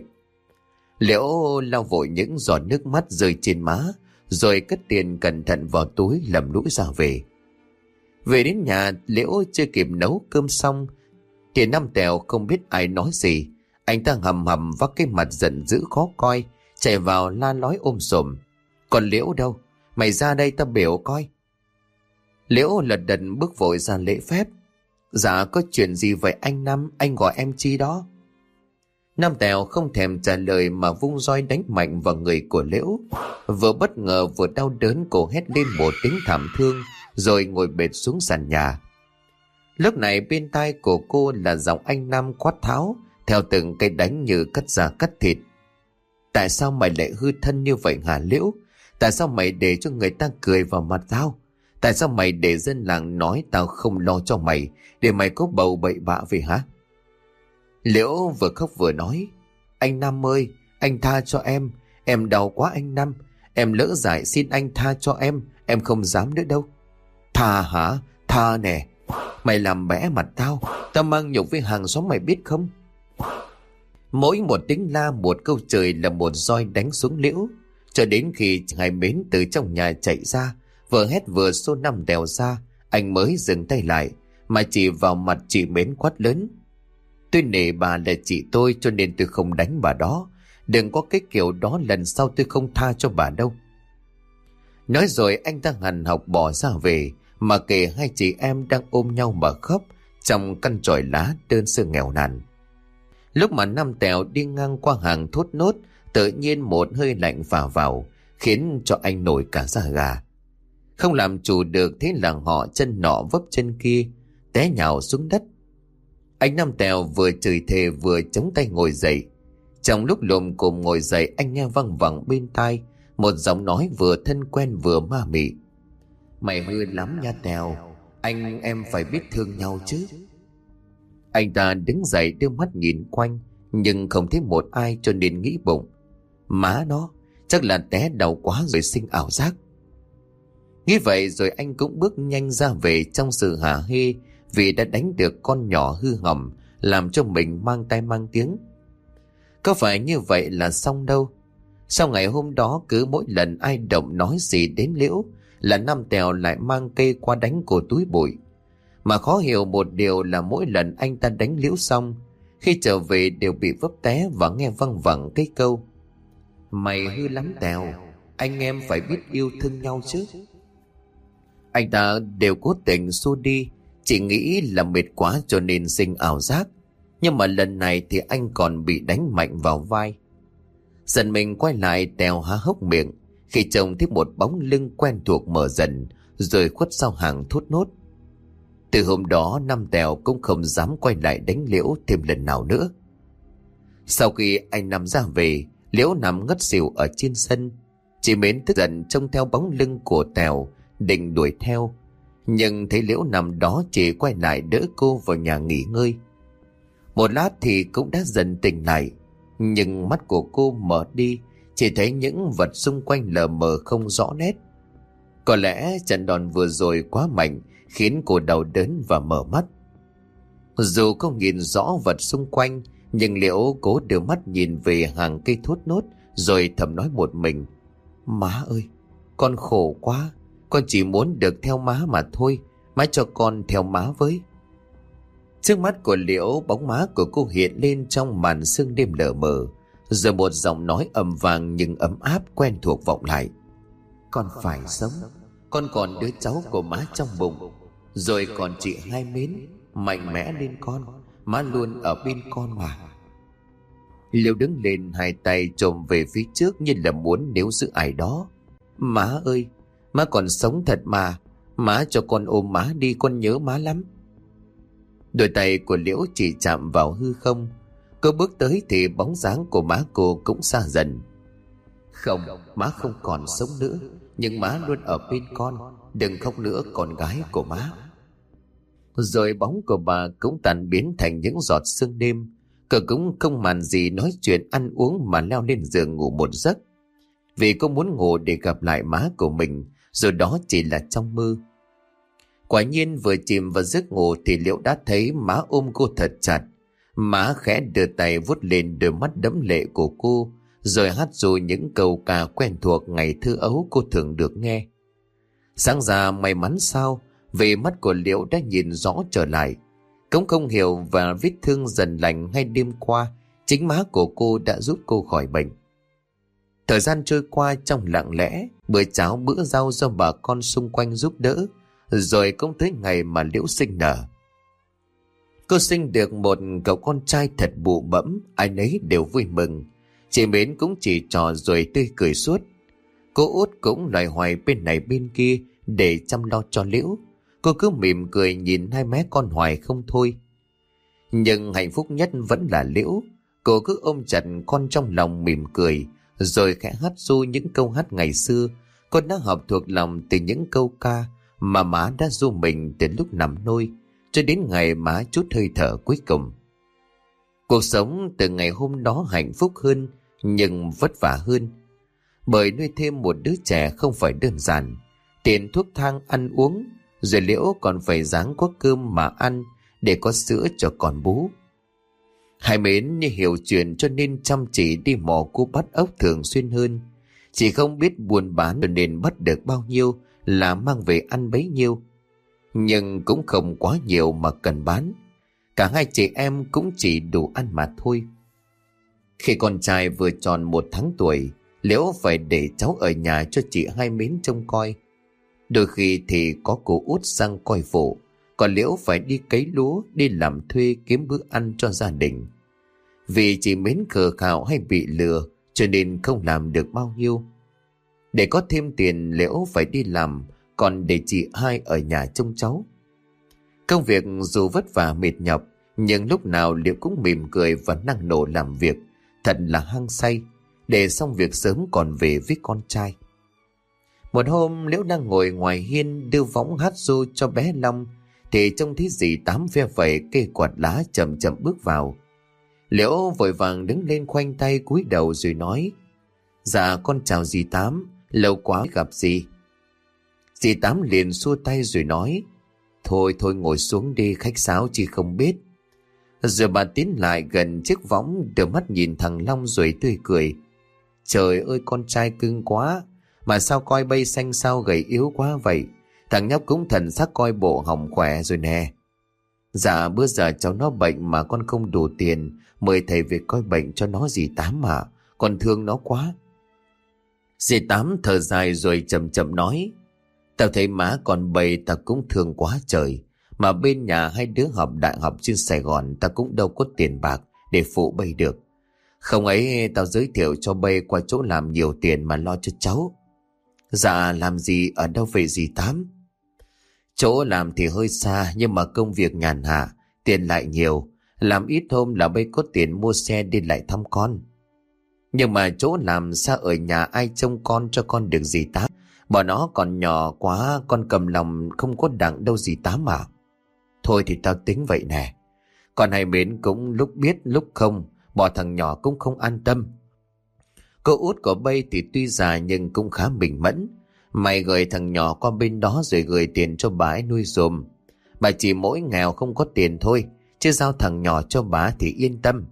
S1: Liễu lau vội những giọt nước mắt rơi trên má, rồi cất tiền cẩn thận vào túi lầm lũi ra về. Về đến nhà, Liễu chưa kịp nấu cơm xong Thì Năm Tèo không biết ai nói gì. Anh ta hầm hầm vắt cái mặt giận dữ khó coi, chạy vào la lói sùm. Còn Liễu đâu? Mày ra đây ta biểu coi. Liễu lật đật bước vội ra lễ phép. Dạ có chuyện gì vậy anh Năm? Anh gọi em chi đó? Năm Tèo không thèm trả lời mà vung roi đánh mạnh vào người của Liễu. Vừa bất ngờ vừa đau đớn, cô hét lên một tiếng thảm thương rồi ngồi bệt xuống sàn nhà. Lúc này bên tai của cô là giọng anh Năm quát tháo theo từng cây đánh như cắt da cắt thịt. Tại sao mày lại hư thân như vậy hả Liễu? Tại sao mày để cho người ta cười vào mặt tao? Tại sao mày để dân làng nói tao không lo cho mày, để mày có bầu bậy bạ về hả? Liễu vừa khóc vừa nói. Anh Năm ơi, anh tha cho em đau quá anh Năm. Em lỡ dại, xin anh tha cho em không dám nữa đâu. Tha hả? Tha nè. Mày làm bẽ mặt tao mang nhục với hàng xóm mày biết không? Mỗi một tiếng la, một câu trời là một roi đánh xuống Liễu, cho đến khi Hai Mến từ trong nhà chạy ra, vừa hét vừa xô Năm Tèo ra, anh mới dừng tay lại, mà chỉ vào mặt chị Mến quát lớn. Tôi nể bà là chị tôi cho nên tôi không đánh bà đó. Đừng có cái kiểu đó, lần sau tôi không tha cho bà đâu. Nói rồi anh ta hằn học bỏ ra về, mà kể hai chị em đang ôm nhau mà khóc trong căn chòi lá đơn sơ nghèo nàn. Lúc mà Năm Tèo đi ngang qua hàng Thốt Nốt, tự nhiên một hơi lạnh phả vào, khiến cho anh nổi cả da gà. Không làm chủ được, thế là họ chân nọ vấp chân kia, té nhào xuống đất. Anh Năm Tèo vừa chửi thề vừa chống tay ngồi dậy. Trong lúc lồm cồm ngồi dậy, anh nghe văng vẳng bên tai một giọng nói vừa thân quen vừa ma mị. Mày hư lắm nha Tèo, anh em phải biết thương nhau chứ. Anh ta đứng dậy đưa mắt nhìn quanh, nhưng không thấy một ai, cho nên nghĩ bụng, má nó chắc là té đầu quá rồi sinh ảo giác. Nghĩ vậy rồi anh cũng bước nhanh ra về trong sự hả hê vì đã đánh được con nhỏ hư hỏng, làm cho mình mang tai mang tiếng. Có phải như vậy là xong đâu. Sau ngày hôm đó, cứ mỗi lần ai động nói gì đến Liễu là Năm Tèo lại mang cây qua đánh cô túi bụi. Mà khó hiểu một điều là mỗi lần anh ta đánh Liễu xong, khi trở về đều bị vấp té và nghe văng vẳng cái câu: Mày hư lắm Tèo, anh em phải biết yêu thương nhau chứ. Anh ta đều cố tình xua đi, chỉ nghĩ là mệt quá cho nên sinh ảo giác. Nhưng mà lần này thì anh còn bị đánh mạnh vào vai. Dần mình quay lại, Tèo há hốc miệng khi trông thấy một bóng lưng quen thuộc mở dần rồi khuất sau hàng Thốt Nốt. Từ hôm đó, Năm Tèo cũng không dám quay lại đánh Liễu thêm lần nào nữa. Sau khi anh Năm ra về, Liễu nằm ngất xỉu ở trên sân. Chị Mến tức giận trông theo bóng lưng của Tèo, định đuổi theo, nhưng thấy Liễu nằm đó, chỉ quay lại đỡ cô vào nhà nghỉ ngơi. Một lát thì cũng đã dần tỉnh lại, nhưng mắt của cô mở đi, chỉ thấy những vật xung quanh lờ mờ không rõ nét. Có lẽ trận đòn vừa rồi quá mạnh khiến cô đau đớn và mở mắt. Dù không nhìn rõ vật xung quanh, nhưng Liễu cố đưa mắt nhìn về hàng cây Thốt Nốt rồi thầm nói một mình: Má ơi, con khổ quá, con chỉ muốn được theo má mà thôi, má cho con theo má với. Trước mắt của Liễu, bóng má của cô hiện lên trong màn sương đêm lờ mờ, rồi một giọng nói ầm vang nhưng ấm áp quen thuộc vọng lại: Con phải sống, con còn đứa cháu của má trong bụng, rồi còn chị Hai Mến, mạnh mẽ lên con, má luôn ở bên con mà. Liễu đứng lên, hai tay chồm về phía trước như là muốn níu giữ ai đó. Má ơi, má còn sống thật mà, má cho con ôm má đi, con nhớ má lắm. Đôi tay của Liễu chỉ chạm vào hư không. Cô bước tới thì bóng dáng của má cô cũng xa dần. Không, má không còn sống nữa, nhưng má luôn ở bên con, đừng khóc nữa con gái của má. Rồi bóng của bà cũng tan biến thành những giọt sương đêm. Cô cũng không màn gì nói chuyện ăn uống mà leo lên giường ngủ một giấc, vì cô muốn ngủ để gặp lại má của mình, rồi đó chỉ là trong mơ. Quả nhiên vừa chìm vào giấc ngủ thì Liễu đã thấy má ôm cô thật chặt. Má khẽ đưa tay vuốt lên đôi mắt đẫm lệ của cô, rồi hát ru những câu ca quen thuộc ngày thơ ấu cô thường được nghe. Sáng ra may mắn sao, vì mắt của Liễu đã nhìn rõ trở lại. Cũng không hiểu và vết thương dần lành hay đêm qua chính má của cô đã giúp cô khỏi bệnh. Thời gian trôi qua trong lặng lẽ, bữa cháo bữa rau do bà con xung quanh giúp đỡ, rồi cũng tới ngày mà Liễu sinh nở. Cô sinh được một cậu con trai thật bụ bẫm, ai nấy đều vui mừng. Chị Mến cũng chỉ trò rồi tươi cười suốt. Cô Út cũng loay hoay bên này bên kia để chăm lo cho Liễu. Cô cứ mỉm cười nhìn hai mé con hoài không thôi. Nhưng hạnh phúc nhất vẫn là Liễu. Cô cứ ôm chặt con trong lòng mỉm cười, rồi khẽ hát ru những câu hát ngày xưa con đã học thuộc lòng từ những câu ca mà má đã ru mình từ lúc nằm nôi cho đến ngày má chút hơi thở cuối cùng. Cuộc sống từ ngày hôm đó hạnh phúc hơn nhưng vất vả hơn, bởi nuôi thêm một đứa trẻ không phải đơn giản. Tiền thuốc thang ăn uống, rồi Liễu còn phải ráng có cơm mà ăn để có sữa cho con bú. Hai Mến như hiểu chuyện cho nên chăm chỉ đi mò cua bắt ốc thường xuyên hơn. Chỉ không biết buôn bán cho nên bắt được bao nhiêu là mang về ăn bấy nhiêu, nhưng cũng không quá nhiều mà cần bán. Cả hai chị em cũng chỉ đủ ăn mà thôi. Khi con trai vừa tròn 1 tháng tuổi, Liễu phải để cháu ở nhà cho chị Hai Mến trông coi. Đôi khi thì có cô Út sang coi phụ, còn Liễu phải đi cấy lúa, đi làm thuê kiếm bữa ăn cho gia đình. Vì chị Mến khờ khạo hay bị lừa cho nên không làm được bao nhiêu. Để có thêm tiền, Liễu phải đi làm, còn để chị Hai ở nhà trông cháu. Công việc dù vất vả mệt nhọc, nhưng lúc nào Liễu cũng mỉm cười và năng nổ làm việc, thật là hăng say, để xong việc sớm còn về với con trai. Một hôm Liễu đang ngồi ngoài hiên đưa võng hát ru cho bé Long, thì trông thấy dì Tám ve vẩy cây quạt lá chậm chậm bước vào. Liễu vội vàng đứng lên khoanh tay cúi đầu rồi nói: "Dạ con chào dì Tám, lâu quá gặp dì." Dì Tám liền xua tay rồi nói: Thôi ngồi xuống đi, khách sáo chi không biết." Rồi bà tiến lại gần chiếc võng, đưa mắt nhìn thằng Long rồi tươi cười: "Trời ơi con trai cưng quá, mà sao coi bây xanh sao gầy yếu quá vậy? Thằng nhóc cũng thần sắc coi bộ hỏng khỏe rồi nè." "Dạ bữa giờ cháu nó bệnh mà con không đủ tiền mời thầy về coi bệnh cho nó dì Tám mà, con thương nó quá." Dì Tám thở dài rồi chậm chậm nói: "Tao thấy má còn bầy tao cũng thương quá trời, mà bên nhà hai đứa học đại học trên Sài Gòn tao cũng đâu có tiền bạc để phụ bây được. Không ấy tao giới thiệu cho bây qua chỗ làm nhiều tiền mà lo cho cháu." "Dạ làm gì ở đâu vậy dì Tám?" "Chỗ làm thì hơi xa nhưng mà công việc nhàn hạ, tiền lại nhiều, làm ít hôm là bây có tiền mua xe đi lại thăm con." "Nhưng mà chỗ làm xa ở nhà ai trông con cho con được dì Tám? Bọn nó còn nhỏ quá, con cầm lòng không có đặng đâu dì Tám à." "Thôi thì tao tính vậy nè. Còn Hai Mến cũng lúc biết lúc không, bỏ thằng nhỏ cũng không an tâm. Cô Út của bây thì tuy già nhưng cũng khá minh mẫn. Mày gửi thằng nhỏ qua bên đó rồi gửi tiền cho bà ấy nuôi dùm. Bà chỉ mỗi nghèo không có tiền thôi, chứ giao thằng nhỏ cho bà thì yên tâm."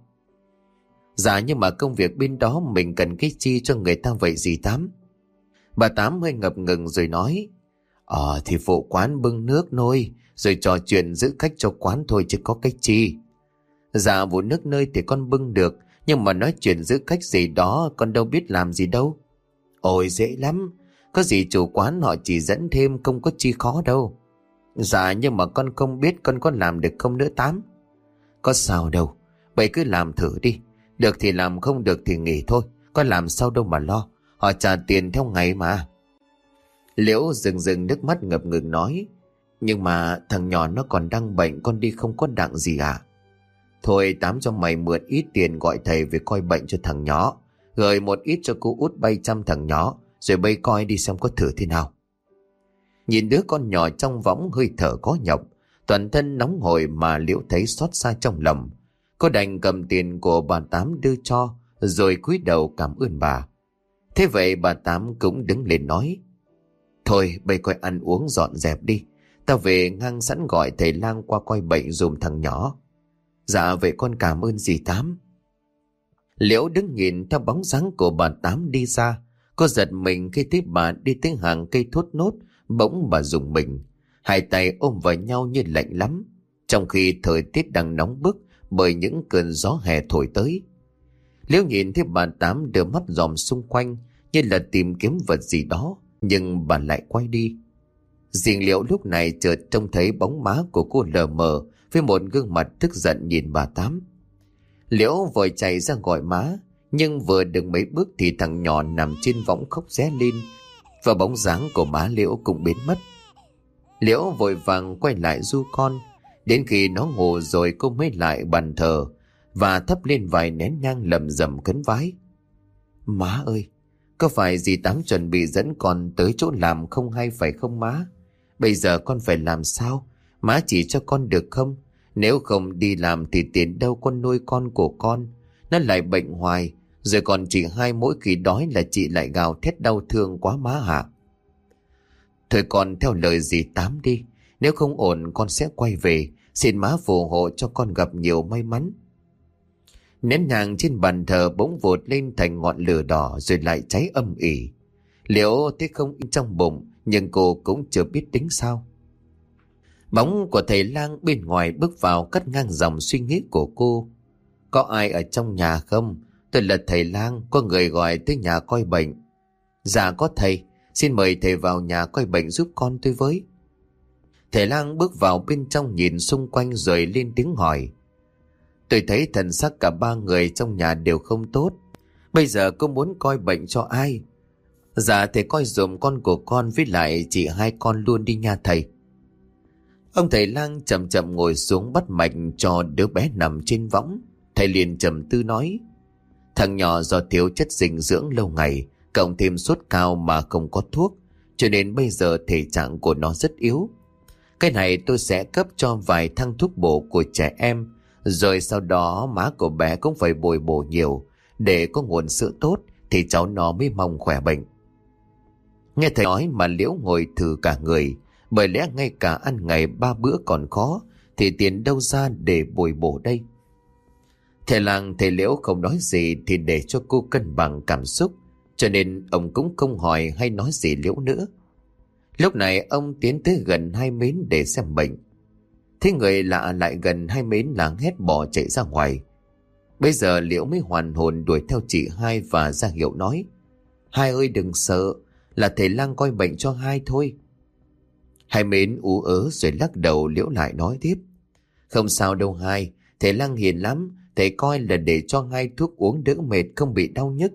S1: "Dạ nhưng mà công việc bên đó mình cần cái chi cho người ta vậy dì Tám?" Bà Tám hơi ngập ngừng rồi nói: Thì phụ quán bưng nước nôi rồi trò chuyện giữ khách cho quán thôi chứ có cách chi." "Dạ vụ nước nơi thì con bưng được, nhưng mà nói chuyện giữ khách gì đó con đâu biết làm gì đâu." "Ôi dễ lắm, có gì chủ quán họ chỉ dẫn thêm, không có chi khó đâu." "Dạ nhưng mà con không biết con có làm được không nữa Tám?" "Có sao đâu, vậy cứ làm thử đi, được thì làm không được thì nghỉ thôi, có làm sao đâu mà lo, họ trả tiền theo ngày mà." Liễu rừng nước mắt ngập ngừng nói: "Nhưng mà thằng nhỏ nó còn đang bệnh, con đi không có đặng gì à?" "Thôi Tám cho mày mượn ít tiền gọi thầy về coi bệnh cho thằng nhỏ, gửi một ít cho cô Út bay chăm thằng nhỏ, rồi bay coi đi xem có thử thế nào." Nhìn đứa con nhỏ trong võng hơi thở có nhọc, toàn thân nóng hổi mà Liễu thấy xót xa trong lòng. Cô đành cầm tiền của bà Tám đưa cho, rồi cúi đầu cảm ơn bà. Thế vậy bà Tám cũng đứng lên nói: "Thôi bây coi ăn uống dọn dẹp đi, tao về ngang sẵn gọi thầy lang qua coi bệnh dùm thằng nhỏ." "Dạ vậy con cảm ơn dì Tám." Liễu đứng nhìn theo bóng dáng của bà Tám đi ra. Cô giật mình khi thấy bà đi tới hàng cây thốt nốt, bỗng bà rùng mình, hai tay ôm vào nhau như lạnh lắm. trong khi thời tiết đang nóng bức bởi những cơn gió hè thổi tới. Liễu nhìn thấy bà Tám đưa mắt dòm xung quanh như là tìm kiếm vật gì đó, nhưng bà lại quay đi. Riêng Liễu lúc này chợt trông thấy bóng má của cô lờ mờ với một gương mặt tức giận nhìn bà Tám. Liễu vội chạy ra gọi má, nhưng vừa được mấy bước thì thằng nhỏ nằm trên võng khóc ré lên, và bóng dáng của má Liễu cũng biến mất. Liễu vội vàng quay lại ru con, đến khi nó ngủ rồi cô mới lại bàn thờ và thắp lên vài nén nhang lầm rầm khấn vái. Má ơi, có phải dì Tám chuẩn bị dẫn con tới chỗ làm không hay phải không má? Bây giờ con phải làm sao? Má chỉ cho con được không? Nếu không đi làm thì tiền đâu con nuôi con của con? Nó lại bệnh hoài, rồi còn chị hai mỗi khi đói là chị lại gào thét đau thương quá má hả? Thôi con theo lời dì Tám đi, nếu không ổn con sẽ quay về, xin má phù hộ cho con gặp nhiều may mắn. Nén nhang trên bàn thờ bỗng vụt lên thành ngọn lửa đỏ rồi lại cháy âm ỉ. Liễu thấy không yên trong bụng, nhưng cô cũng chưa biết tính sao. Bóng của thầy lang bên ngoài bước vào cắt ngang dòng suy nghĩ của cô. Có ai ở trong nhà không? Tôi là thầy lang, có người gọi tới nhà coi bệnh. Dạ có thầy, xin mời thầy vào nhà coi bệnh giúp con tôi với. Thầy lang bước vào bên trong nhìn xung quanh rồi lên tiếng hỏi. Tôi thấy thần sắc cả ba người trong nhà đều không tốt. Bây giờ cô muốn coi bệnh cho ai? Dạ thầy coi dùm con của con với lại chị hai con luôn đi nha thầy. Ông thầy lang chậm chậm ngồi xuống bắt mạch cho đứa bé nằm trên võng. Thầy liền trầm tư nói. Thằng nhỏ do thiếu chất dinh dưỡng lâu ngày, cộng thêm sốt cao mà không có thuốc, cho nên bây giờ thể trạng của nó rất yếu. Cái này tôi sẽ cấp cho vài thang thuốc bổ của trẻ em, rồi sau đó má của bé cũng phải bồi bổ nhiều, để có nguồn sữa tốt thì cháu nó mới mong khỏe bệnh. Nghe thầy nói mà Liễu ngồi thử cả người, bởi lẽ ngay cả ăn ngày 3 bữa còn khó, thì tiền đâu ra để bồi bổ đây? Thầy lang thầy Liễu không nói gì thì để cho cô cân bằng cảm xúc, cho nên ông cũng không hỏi hay nói gì Liễu nữa. Lúc này ông tiến tới gần hai mến để xem bệnh. Thấy người lạ lại gần hai mến là hét bỏ chạy ra ngoài. Bây giờ Liễu mới hoàn hồn đuổi theo chị hai và ra hiệu nói. Hai ơi đừng sợ, là thầy lang coi bệnh cho hai thôi. Hai mến ú ớ rồi lắc đầu. Liễu lại nói tiếp. Không sao đâu hai, thầy lang hiền lắm, thầy coi là để cho hai thuốc uống đỡ mệt không bị đau nhức.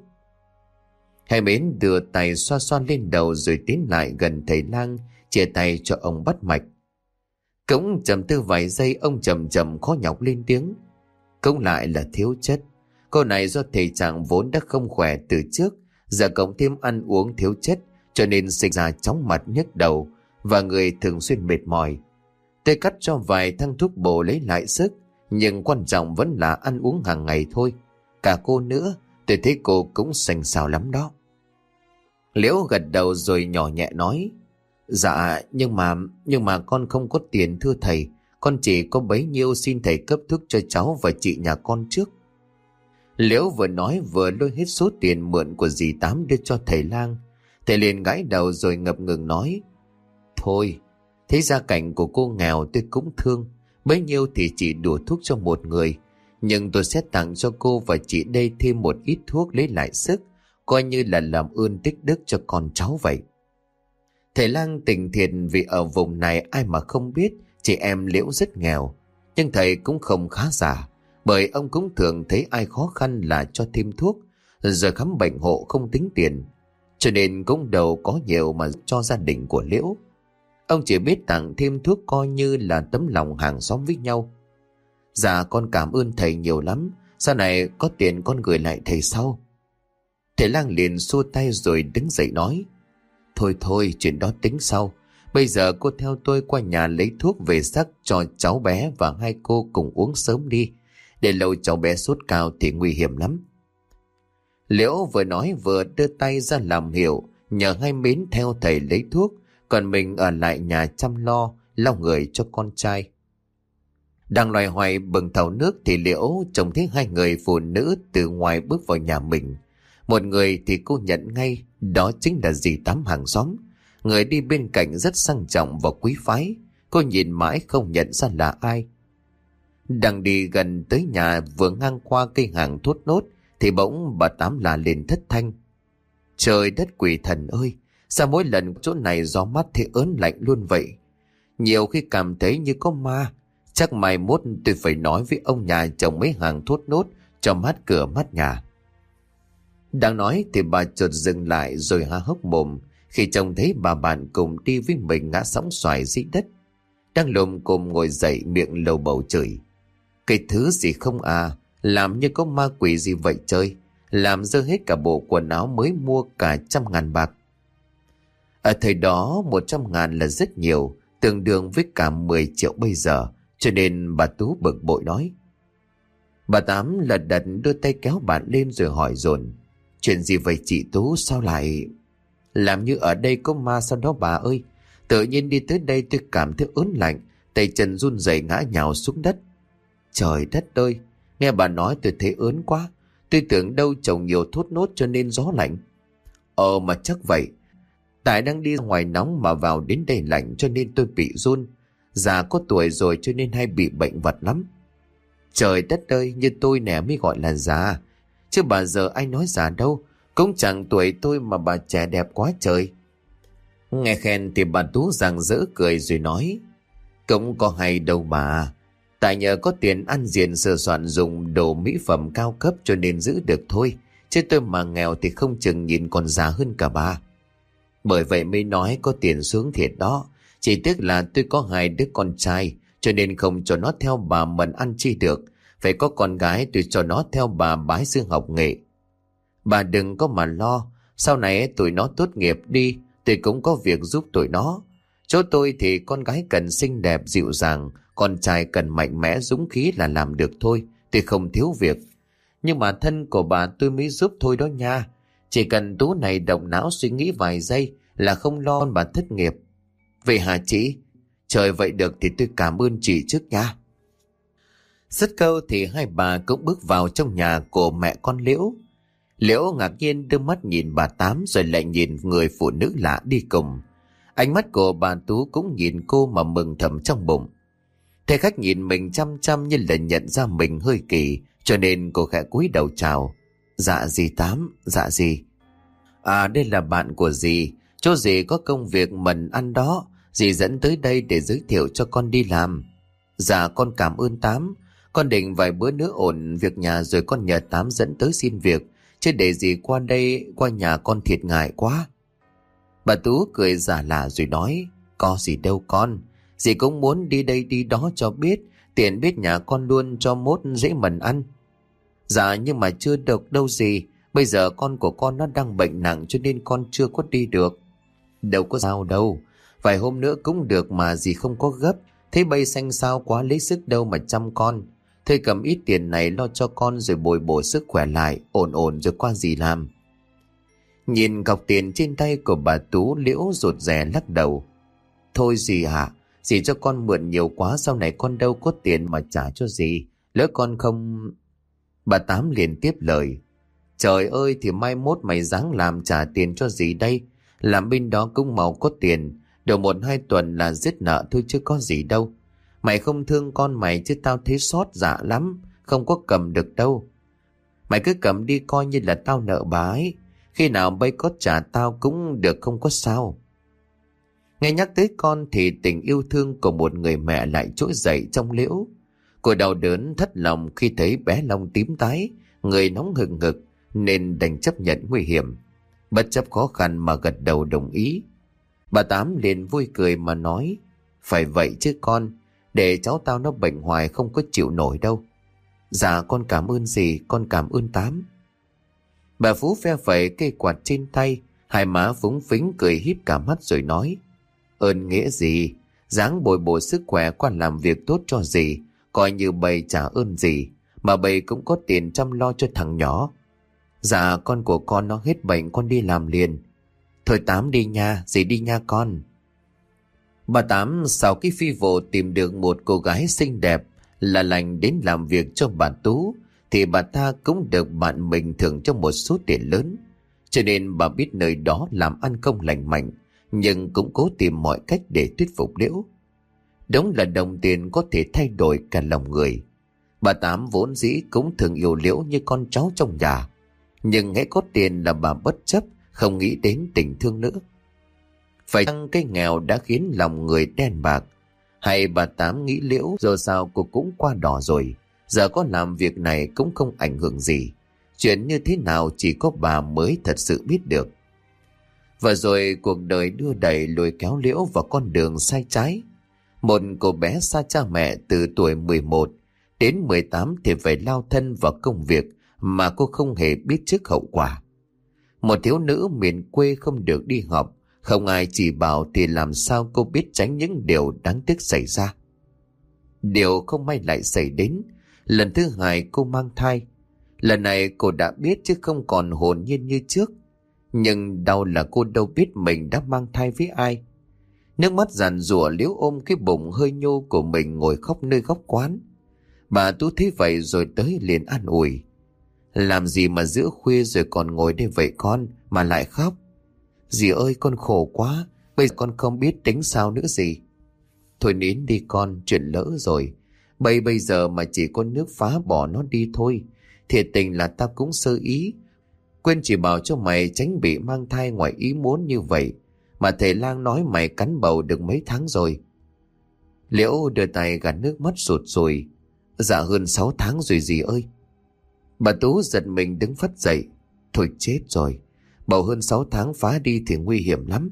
S1: Hai mến đưa tay xoa xoa lên đầu rồi tiến lại gần thầy lang, chia tay cho ông bắt mạch. Cũng trầm tư vài giây, ông chậm chậm khó nhọc lên tiếng. Cũng lại là thiếu chất. Cô này do thể trạng vốn đã không khỏe từ trước, giờ cộng thêm ăn uống thiếu chất, cho nên sinh ra chóng mặt nhức đầu và người thường xuyên mệt mỏi. Tôi cắt cho vài thang thuốc bổ lấy lại sức, nhưng quan trọng vẫn là ăn uống hàng ngày thôi. Cả cô nữa, tôi thấy cô cũng xanh xao lắm đó. Liễu gật đầu rồi nhỏ nhẹ nói. Dạ, nhưng mà con không có tiền thưa thầy. Con chỉ có bấy nhiêu, xin thầy cấp thuốc cho cháu và chị nhà con trước. Liễu vừa nói vừa lôi hết số tiền mượn của dì Tám đưa cho thầy lang. Thầy liền gãi đầu rồi ngập ngừng nói. Thôi, thấy gia cảnh của cô nghèo tôi cũng thương. Bấy nhiêu thì chỉ đủ thuốc cho một người. Nhưng tôi sẽ tặng cho cô và chị đây thêm một ít thuốc lấy lại sức, coi như là làm ơn tích đức cho con cháu vậy. Thầy lang tình thiệt vì ở vùng này ai mà không biết chị em Liễu rất nghèo. Nhưng thầy cũng không khá giả, bởi ông cũng thường thấy ai khó khăn là cho thêm thuốc, rồi khám bệnh hộ không tính tiền. Cho nên cũng đâu có nhiều mà cho gia đình của Liễu. Ông chỉ biết tặng thêm thuốc coi như là tấm lòng hàng xóm với nhau. Dạ con cảm ơn thầy nhiều lắm, sau này có tiền con gửi lại thầy sau. Thầy lang liền xua tay rồi đứng dậy nói. Thôi chuyện đó tính sau. Bây giờ cô theo tôi qua nhà lấy thuốc về sắc cho cháu bé và hai cô cùng uống sớm đi. Để lâu cháu bé sốt cao thì nguy hiểm lắm. Liễu vừa nói vừa đưa tay ra làm hiệu, nhờ hai mến theo thầy lấy thuốc, còn mình ở lại nhà chăm lo, lau người cho con trai. Đang loay hoay bưng thau nước thì Liễu trông thấy hai người phụ nữ từ ngoài bước vào nhà mình. Một người thì cô nhận ngay, đó chính là dì Tám hàng xóm. Người đi bên cạnh rất sang trọng và quý phái. Cô nhìn mãi không nhận ra là ai. Đang đi gần tới nhà, vừa ngang qua cây hàng thốt nốt thì bỗng bà Tám la lên thất thanh: Trời đất quỷ thần ơi, sao mỗi lần chỗ này gió mát thì ớn lạnh luôn vậy? Nhiều khi cảm thấy như có ma. Chắc mai mốt tôi phải nói với ông nhà trồng mấy hàng thốt nốt cho mát cửa mát nhà. Đang nói thì bà chợt dừng lại rồi há hốc mồm khi trông thấy bà bạn cùng đi với mình ngã sóng xoài dưới đất. Đang lồm cồm ngồi dậy, miệng lầu bầu chửi: Cái thứ gì không à, làm như có ma quỷ gì vậy trời, làm dơ hết cả bộ quần áo mới mua cả 100.000 bạc. Ở thời đó 100.000 là rất nhiều, tương đương với cả 10 triệu bây giờ, cho nên bà Tú bực bội nói. Bà Tám lật đật đưa tay kéo bạn lên rồi hỏi dồn: Chuyện gì vậy chị Tú, sao lại... Làm như ở đây có ma sao đó bà ơi. Tự nhiên đi tới đây tôi cảm thấy ớn lạnh, tay chân run rẩy ngã nhào xuống đất. Trời đất ơi, nghe bà nói tôi thấy ớn quá. Tôi tưởng đâu trồng nhiều thốt nốt cho nên gió lạnh. Mà chắc vậy. Tại đang đi ngoài nóng mà vào đến đây lạnh cho nên tôi bị run. Già có tuổi rồi cho nên hay bị bệnh vật lắm. Trời đất ơi, như tôi nè mới gọi là già. Chứ bà giờ ai nói già đâu. Cũng chẳng tuổi tôi mà bà trẻ đẹp quá trời. Nghe khen thì bà Tú rạng rỡ cười rồi nói: Cũng có hay đâu bà. Tại nhờ có tiền ăn diện sờ soạn dùng đồ mỹ phẩm cao cấp cho nên giữ được thôi. Chứ tôi mà nghèo thì không chừng nhìn còn già hơn cả bà. Bởi vậy mới nói có tiền sướng thiệt đó. Chỉ tiếc là tôi có 2 đứa con trai, cho nên không cho nó theo bà Mận ăn chi được. Phải có con gái tôi cho nó theo bà bái sư học nghệ. Bà đừng có mà lo. Sau này tụi nó tốt nghiệp đi, tôi cũng có việc giúp tụi nó. Chỗ tôi thì con gái cần xinh đẹp dịu dàng, con trai cần mạnh mẽ dũng khí là làm được thôi. Tôi không thiếu việc. Nhưng mà thân của bà tôi mới giúp thôi đó nha. Chỉ cần Tú này động não suy nghĩ vài giây là không lo con bà thất nghiệp. Vậy hả chị? Trời, vậy được thì tôi cảm ơn chị trước nha. Dứt câu thì hai bà cũng bước vào trong nhà của mẹ con Liễu. Liễu ngạc nhiên đưa mắt nhìn bà Tám rồi lại nhìn người phụ nữ lạ đi cùng. Ánh mắt của bà Tú cũng nhìn cô mà mừng thầm trong bụng. Thầy khách nhìn mình chăm chăm như là nhận ra mình hơi kỳ, cho nên cô khẽ cúi đầu chào. Dạ dì Tám, dạ dì. À, đây là bạn của dì. Chỗ dì có công việc mần ăn đó, dì dẫn tới đây để giới thiệu cho con đi làm. Dạ con cảm ơn Tám. Con định vài bữa nữa ổn việc nhà rồi con nhờ Tám dẫn tới xin việc, chứ để dì qua đây qua nhà con thiệt ngại quá. Bà Tú cười giả lả rồi nói: Có gì đâu con, dì cũng muốn đi đây đi đó cho biết, tiện biết nhà con luôn cho mốt dễ mần ăn. Dạ nhưng mà chưa được đâu dì, bây giờ con của con nó đang bệnh nặng cho nên con chưa có đi được. Đâu có sao đâu, vài hôm nữa cũng được mà, dì không có gấp. Thế bây xanh sao quá lấy sức đâu mà chăm con. Thôi cầm ít tiền này lo cho con rồi bồi bổ sức khỏe lại, ổn ổn rồi qua dì làm. Nhìn cọc tiền trên tay của bà Tú, Liễu rụt rè lắc đầu. Thôi dì hả, dì cho con mượn nhiều quá, sau này con đâu có tiền mà trả cho dì, lỡ con không... Bà Tám liền tiếp lời: Trời ơi, thì mai mốt mày ráng làm trả tiền cho dì đây. Làm bên đó cũng mau có tiền, được 1-2 tuần là dứt nợ thôi chứ có gì đâu. Mày không thương con mày chứ tao thấy xót dạ lắm, không có cầm được đâu. Mày cứ cầm đi coi như là tao nợ bà ấy. Khi nào bây có trả tao cũng được, không có sao. Nghe nhắc tới con thì tình yêu thương của một người mẹ lại trỗi dậy trong Liễu. Cô đau đớn thất lòng khi thấy bé Long tím tái, người nóng hừng hực, nên đành chấp nhận nguy hiểm. Bất chấp khó khăn mà gật đầu đồng ý. Bà Tám liền vui cười mà nói: Phải vậy chứ con, để cháu tao nó bệnh hoài không có chịu nổi đâu. Dạ con cảm ơn dì, con cảm ơn Tám. Bà Phú phe phẩy cây quạt trên tay, hai má phúng phính cười híp cả mắt rồi nói: Ơn nghĩa gì, dáng bồi bổ sức khỏe qua làm việc tốt cho dì, coi như bầy trả ơn dì, mà bầy cũng có tiền chăm lo cho thằng nhỏ. Dạ con của con nó hết bệnh con đi làm liền. Thôi Tám đi nha, dì đi nha con. Bà Tám sau cái phi vụ tìm được một cô gái xinh đẹp là lành đến làm việc cho bà Tú, thì bà ta cũng được bạn mình thưởng cho một số tiền lớn. Cho nên bà biết nơi đó làm ăn không lành mạnh, nhưng cũng cố tìm mọi cách để thuyết phục Liễu. Đúng là đồng tiền có thể thay đổi cả lòng người. Bà Tám vốn dĩ cũng thường yêu Liễu như con cháu trong nhà, nhưng hễ có tiền là bà bất chấp, không nghĩ đến tình thương nữa. Phải chăng cái nghèo đã khiến lòng người đen bạc, hay bà Tám nghĩ Liễu dù sao cô cũng qua đỏ rồi, giờ có làm việc này cũng không ảnh hưởng gì. Chuyện như thế nào chỉ có bà mới thật sự biết được. Và rồi cuộc đời đưa đẩy lôi kéo Liễu vào con đường sai trái. Một cô bé xa cha mẹ từ tuổi 11 đến 18 thì phải lao thân vào công việc mà cô không hề biết trước hậu quả. Một thiếu nữ miền quê không được đi học, không ai chỉ bảo thì làm sao cô biết tránh những điều đáng tiếc xảy ra. Điều không may lại xảy đến. Lần thứ hai cô mang thai. Lần này cô đã biết chứ không còn hồn nhiên như trước. Nhưng đau là cô đâu biết mình đã mang thai với ai. Nước mắt giàn giụa, Liễu ôm cái bụng hơi nhô của mình ngồi khóc nơi góc quán. Bà Tú thấy vậy rồi tới liền an ủi. Làm gì mà giữa khuya rồi còn ngồi đây vậy con, mà lại khóc? Dì ơi, con khổ quá, bây giờ con không biết tính sao nữa dì. Thôi nín đi con, chuyện lỡ rồi. Bây giờ mà chỉ có nước phá bỏ nó đi thôi. Thiệt tình là ta cũng sơ ý, quên chỉ bảo cho mày tránh bị mang thai ngoài ý muốn như vậy. Mà thầy lang nói mày cắn bầu được mấy tháng rồi. Liễu đưa tay gạt nước mắt sụt sùi. Dạ hơn 6 tháng rồi dì ơi. Bà Tú giật mình đứng phắt dậy. Thôi chết rồi, bầu hơn 6 tháng phá đi thì nguy hiểm lắm.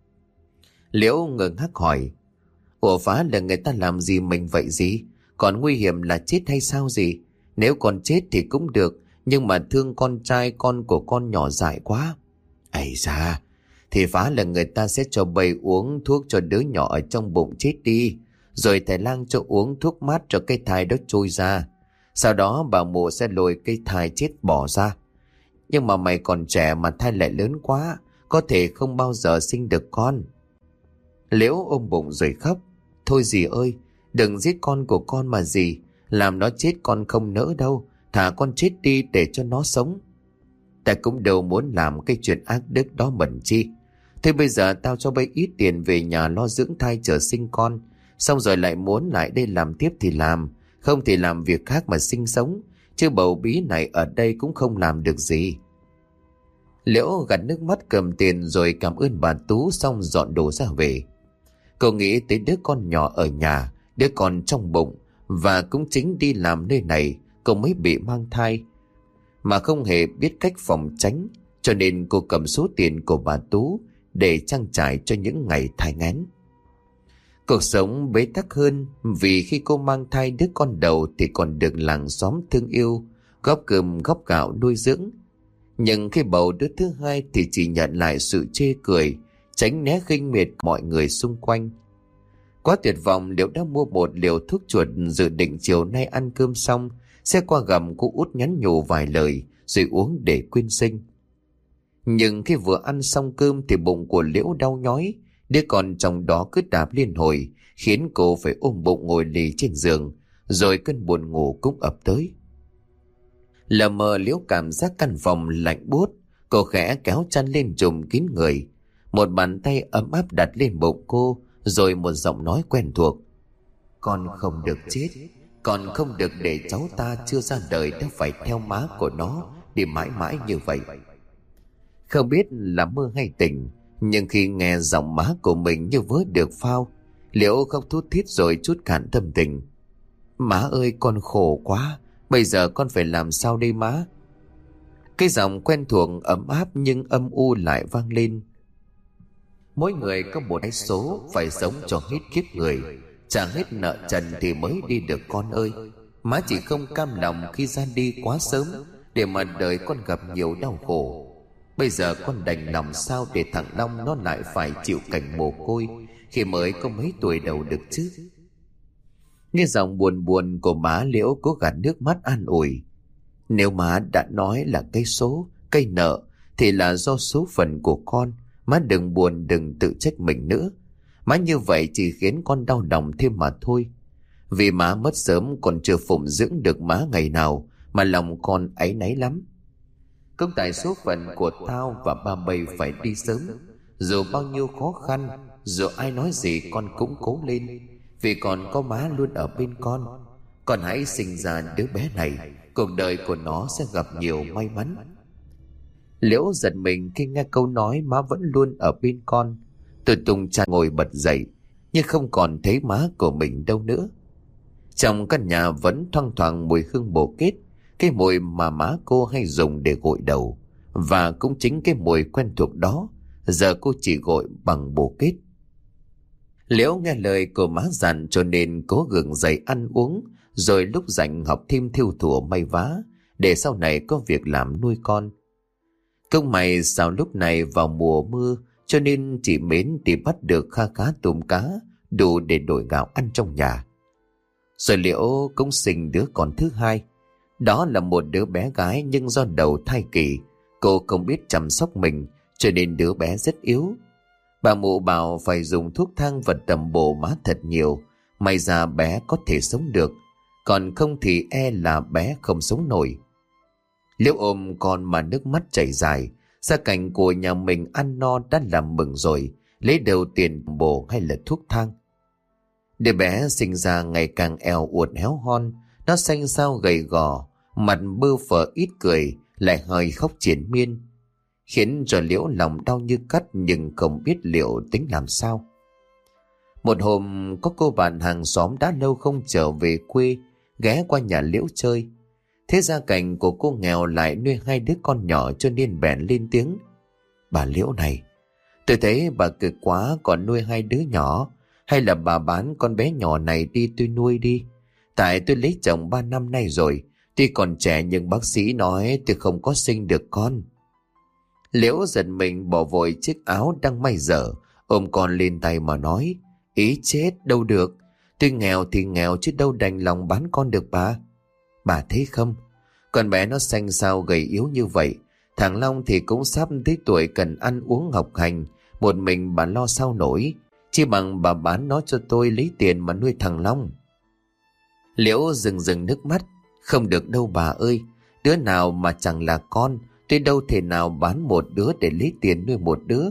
S1: Liễu ngơ ngác hỏi. Ủa phá là người ta làm gì mình vậy gì? Còn nguy hiểm là chết hay sao gì? Nếu còn chết thì cũng được, nhưng mà thương con trai con của con nhỏ dại quá. Ây da, thì phá là người ta sẽ cho bầy uống thuốc cho đứa nhỏ ở trong bụng chết đi, rồi thầy lang cho uống thuốc mát cho cái thai đó trôi ra. Sau đó bà mụ sẽ lôi cây thai chết bỏ ra. Nhưng mà mày còn trẻ mà thai lại lớn quá, có thể không bao giờ sinh được con. Liễu ôm bụng rồi khóc. Thôi dì ơi, đừng giết con của con mà dì. Làm nó chết con không nỡ đâu, thả con chết đi để cho nó sống. Ta cũng đâu muốn làm cái chuyện ác đức đó mẩn chi. Thế bây giờ tao cho bấy ít tiền về nhà lo dưỡng thai chờ sinh con, xong rồi lại muốn lại đây làm tiếp thì làm, không thì làm việc khác mà sinh sống, chứ bầu bí này ở đây cũng không làm được gì. Liễu gạt nước mắt cầm tiền rồi cảm ơn bà Tú xong dọn đồ ra về. Cô nghĩ tới đứa con nhỏ ở nhà, đứa con trong bụng, và cũng chính đi làm nơi này cô mới bị mang thai, mà không hề biết cách phòng tránh, cho nên cô cầm số tiền của bà Tú để trang trải cho những ngày thai nghén. Cuộc sống bế tắc hơn vì khi cô mang thai đứa con đầu thì còn được làng xóm thương yêu, góp cơm góp gạo nuôi dưỡng. Nhưng khi bầu đứa thứ hai thì chỉ nhận lại sự chê cười, tránh né khinh miệt mọi người xung quanh. Quá tuyệt vọng, Liễu đã mua một liều thuốc chuột, dự định chiều nay ăn cơm xong sẽ qua gầm cô út nhắn nhủ vài lời rồi uống để quyên sinh. Nhưng khi vừa ăn xong cơm thì bụng của Liễu đau nhói, đứa con trong đó cứ đạp liên hồi, khiến cô phải ôm bụng ngồi lì trên giường, rồi cơn buồn ngủ cũng ập tới. Lờ mờ Liễu cảm giác căn phòng lạnh buốt, cô khẽ kéo chăn lên trùm kín người. Một bàn tay ấm áp đặt lên bụng cô, rồi một giọng nói quen thuộc. Con không được chết, con không được để cháu ta chưa ra đời đã phải theo má của nó để mãi mãi như vậy. Không biết là mơ hay tỉnh, nhưng khi nghe giọng má của mình như vớ được phao, Liễu khóc thút thít rồi trút cạn tâm tình. Má ơi, con khổ quá, bây giờ con phải làm sao đây má? Cái giọng quen thuộc ấm áp nhưng âm u lại vang lên. Mỗi người có một cái số, phải sống cho hết kiếp người, trả hết nợ trần thì mới đi được con ơi. Má chỉ không cam lòng khi ra đi quá sớm, để mà đời con gặp nhiều đau khổ. Bây giờ con đành lòng sao để thằng Long nó lại phải chịu cảnh mồ côi khi mới có mấy tuổi đầu được chứ? Nghe giọng buồn buồn của má, Liễu cố gạt nước mắt an ủi. Nếu má đã nói là cái số, cây nợ, thì là do số phận của con. Má đừng buồn, đừng tự trách mình nữa. Má như vậy chỉ khiến con đau lòng thêm mà thôi. Vì má mất sớm còn chưa phụng dưỡng được má ngày nào, mà lòng con áy náy lắm. Cũng tại số phận của tao và ba Bây phải đi sớm. Dù bao nhiêu khó khăn, dù ai nói gì con cũng cố lên, vì còn có má luôn ở bên con. Con hãy sinh ra đứa bé này, cuộc đời của nó sẽ gặp nhiều may mắn. Liễu giật mình khi nghe câu nói má vẫn luôn ở bên con. Tôi tung cha ngồi bật dậy, nhưng không còn thấy má của mình đâu nữa. Trong căn nhà vẫn thoang thoảng mùi hương bồ kết, cái mùi mà má cô hay dùng để gội đầu. Và cũng chính cái mùi quen thuộc đó, giờ cô chỉ gội bằng bồ kết. Liễu nghe lời của má dặn cho nên cố gượng dậy ăn uống, rồi lúc rảnh học thêm thêu thùa may vá, để sau này có việc làm nuôi con. Công mày sao lúc này vào mùa mưa, cho nên chị Mến thì bắt được kha khá tôm cá, đủ để đổi gạo ăn trong nhà. Rồi Liễu cũng sinh đứa con thứ hai. Đó là một đứa bé gái, nhưng do đầu thai kỳ, cô không biết chăm sóc mình, cho nên đứa bé rất yếu. Bà mụ bảo phải dùng thuốc thang và tầm bổ má thật nhiều, may ra bé có thể sống được, còn không thì e là bé không sống nổi. Liễu ôm con mà nước mắt chảy dài. Gia cảnh của nhà mình ăn no đã làm mừng rồi, lấy đầu tiền bổ hay là thuốc thang. Đứa bé sinh ra ngày càng eo uột héo hon, nó xanh xao gầy gò, mặt bơ phờ ít cười, lại hơi khóc triền miên, khiến cho Liễu lòng đau như cắt, nhưng không biết liệu tính làm sao. Một hôm có cô bạn hàng xóm đã lâu không trở về quê, ghé qua nhà Liễu chơi. Thế gia cảnh của cô nghèo lại nuôi hai đứa con nhỏ, cho nên bèn lên tiếng: "Bà Liễu này, tôi thấy bà cực quá, còn nuôi hai đứa nhỏ, hay là bà bán con bé nhỏ này đi tôi nuôi đi. Tại tôi lấy chồng 3 năm nay rồi, tuy còn trẻ nhưng bác sĩ nói tôi không có sinh được con." Liễu giật mình bỏ vội chiếc áo đang may dở, ôm con lên tay mà nói: "Ý chết, đâu được, tôi nghèo thì nghèo chứ đâu đành lòng bán con được bà. Bà thấy không, con bé nó xanh xao gầy yếu như vậy, thằng Long thì cũng sắp tới tuổi cần ăn uống học hành, một mình bà lo sao nổi, chỉ bằng bà bán nó cho tôi lấy tiền mà nuôi thằng Long." Liễu rừng nước mắt: "Không được đâu bà ơi, đứa nào mà chẳng là con, tôi đâu thể nào bán một đứa để lấy tiền nuôi một đứa."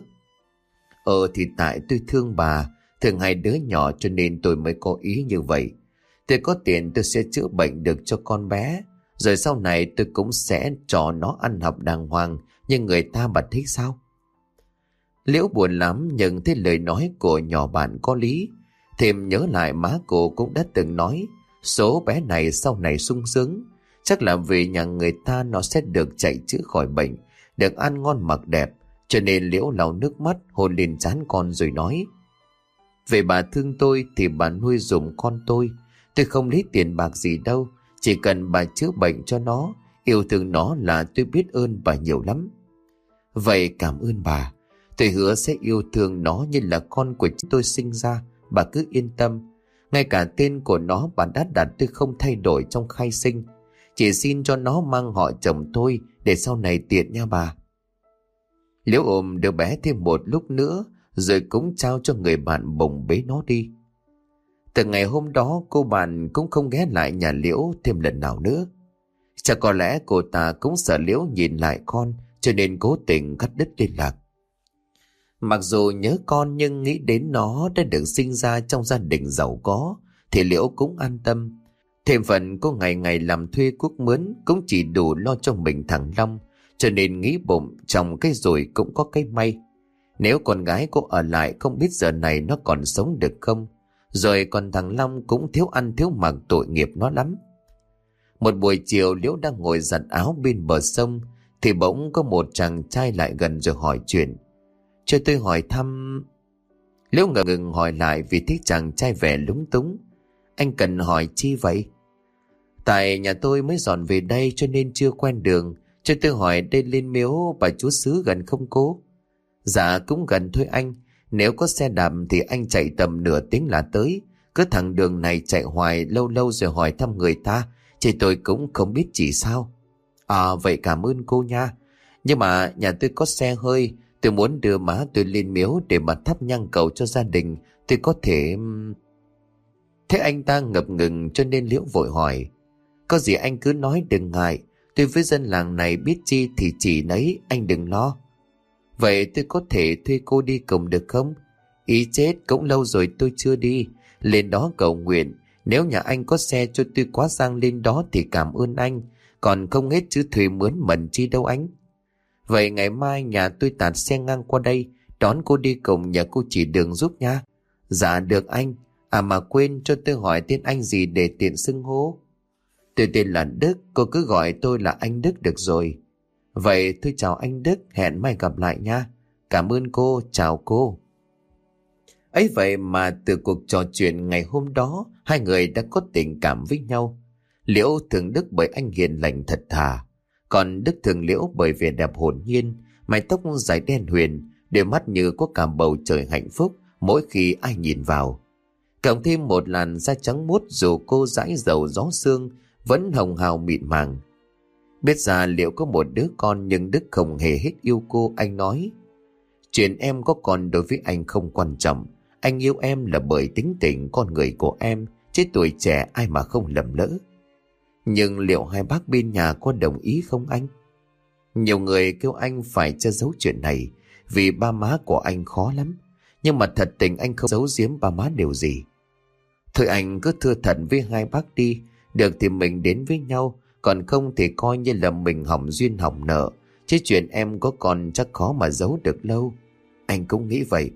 S1: Thì tại tôi thương bà, thương hai đứa nhỏ cho nên tôi mới có ý như vậy. Tôi có tiền tôi sẽ chữa bệnh được cho con bé, rồi sau này tôi cũng sẽ cho nó ăn học đàng hoàng như người ta, bà thấy sao?" Liễu buồn lắm, nhưng thấy lời nói của nhỏ bạn có lý. Thêm nhớ lại má cô cũng đã từng nói số bé này sau này sung sướng, chắc là vì nhà người ta nó sẽ được chạy chữa khỏi bệnh, được ăn ngon mặc đẹp, cho nên Liễu lau nước mắt hôn lên trán con rồi nói: "Về bà thương tôi thì bà nuôi dùm con tôi không lấy tiền bạc gì đâu, chỉ cần bà chữa bệnh cho nó, yêu thương nó là tôi biết ơn bà nhiều lắm." "Vậy cảm ơn bà, tôi hứa sẽ yêu thương nó như là con của chúng tôi sinh ra, bà cứ yên tâm. Ngay cả tên của nó bà đã đặt tôi không thay đổi trong khai sinh, chỉ xin cho nó mang họ chồng tôi để sau này tiện nha bà." Liễu ôm đứa bé thêm một lúc nữa, rồi cũng trao cho người bạn bồng bế nó đi. Từ ngày hôm đó cô bạn cũng không ghé lại nhà Liễu thêm lần nào nữa. Chắc có lẽ cô ta cũng sợ Liễu nhìn lại con, cho nên cố tình cắt đứt liên lạc. Mặc dù nhớ con nhưng nghĩ đến nó đã được sinh ra trong gia đình giàu có thì Liễu cũng an tâm. Thêm phần cô ngày ngày làm thuê cuốc mướn cũng chỉ đủ lo cho mình thằng Long, cho nên nghĩ bụng trong cái rồi cũng có cái may. Nếu con gái cô ở lại không biết giờ này nó còn sống được không. Rồi còn thằng Long cũng thiếu ăn thiếu mặc, tội nghiệp nó lắm. Một buổi chiều Liễu đang ngồi giặt áo bên bờ sông thì bỗng có một chàng trai lại gần rồi hỏi chuyện: "Cho tôi hỏi thăm..." Liễu ngập ngừng hỏi lại vì thấy chàng trai vẻ lúng túng. "Anh cần hỏi chi vậy?" "Tại nhà tôi mới dọn về đây cho nên chưa quen đường. Cho tôi hỏi đây lên miếu bà chúa xứ gần không cô?" "Dạ cũng gần thôi anh. Nếu có xe đạp thì anh chạy tầm nửa tiếng là tới. Cứ thẳng đường này chạy hoài, lâu lâu rồi hỏi thăm người ta, thì tôi cũng không biết chỉ sao." Vậy cảm ơn cô nha. Nhưng mà nhà tôi có xe hơi, tôi muốn đưa má tôi lên miếu để mà thắp nhang cầu cho gia đình. Tôi có thể..." Thế anh ta ngập ngừng cho nên Liễu vội hỏi: "Có gì anh cứ nói, đừng ngại. Tôi với dân làng này biết chi thì chỉ nấy, anh đừng lo." "Vậy tôi có thể thuê cô đi cùng được không?" "Ý chết, cũng lâu rồi tôi chưa đi. Lên đó cầu nguyện, Nếu nhà anh có xe cho tôi quá sang lên đó thì cảm ơn anh. Còn không hết chứ thuê mướn mần chi đâu anh. Vậy ngày mai nhà tôi tạt xe ngang qua đây, đón cô đi cùng, nhờ cô chỉ đường giúp nha. Dạ được anh. À mà quên, cho tôi hỏi tên anh gì để tiện xưng hô. Tôi tên là Đức, cô cứ gọi tôi là anh Đức được rồi. Vậy tôi chào anh Đức, hẹn mai gặp lại nha. Cảm ơn cô, chào cô. Ấy vậy mà từ cuộc trò chuyện ngày hôm đó, hai người đã có tình cảm với nhau. Liễu thường Đức bởi anh hiền lành thật thà, còn Đức thường Liễu bởi vẻ đẹp hồn nhiên, mái tóc dài đen huyền, đôi mắt như có cả bầu trời hạnh phúc mỗi khi ai nhìn vào. Cộng thêm một làn da trắng muốt, dù cô dãi dầu gió sương vẫn hồng hào mịn màng. Biết ra Liễu có một đứa con, nhưng Đức không hề hết yêu cô. Anh nói, chuyện em có con đối với anh không quan trọng. Anh yêu em là bởi tính tình con người của em, chứ tuổi trẻ ai mà không lầm lỡ. Nhưng liệu hai bác bên nhà có đồng ý không anh? Nhiều người kêu anh phải che giấu chuyện này, vì ba má của anh khó lắm. Nhưng mà thật tình anh không giấu giếm ba má điều gì. Thôi anh cứ thưa thật với hai bác đi, được thì mình đến với nhau, còn không thì coi như là mình hỏng duyên hỏng nợ. Chứ chuyện em có con chắc khó mà giấu được lâu. Anh cũng nghĩ vậy.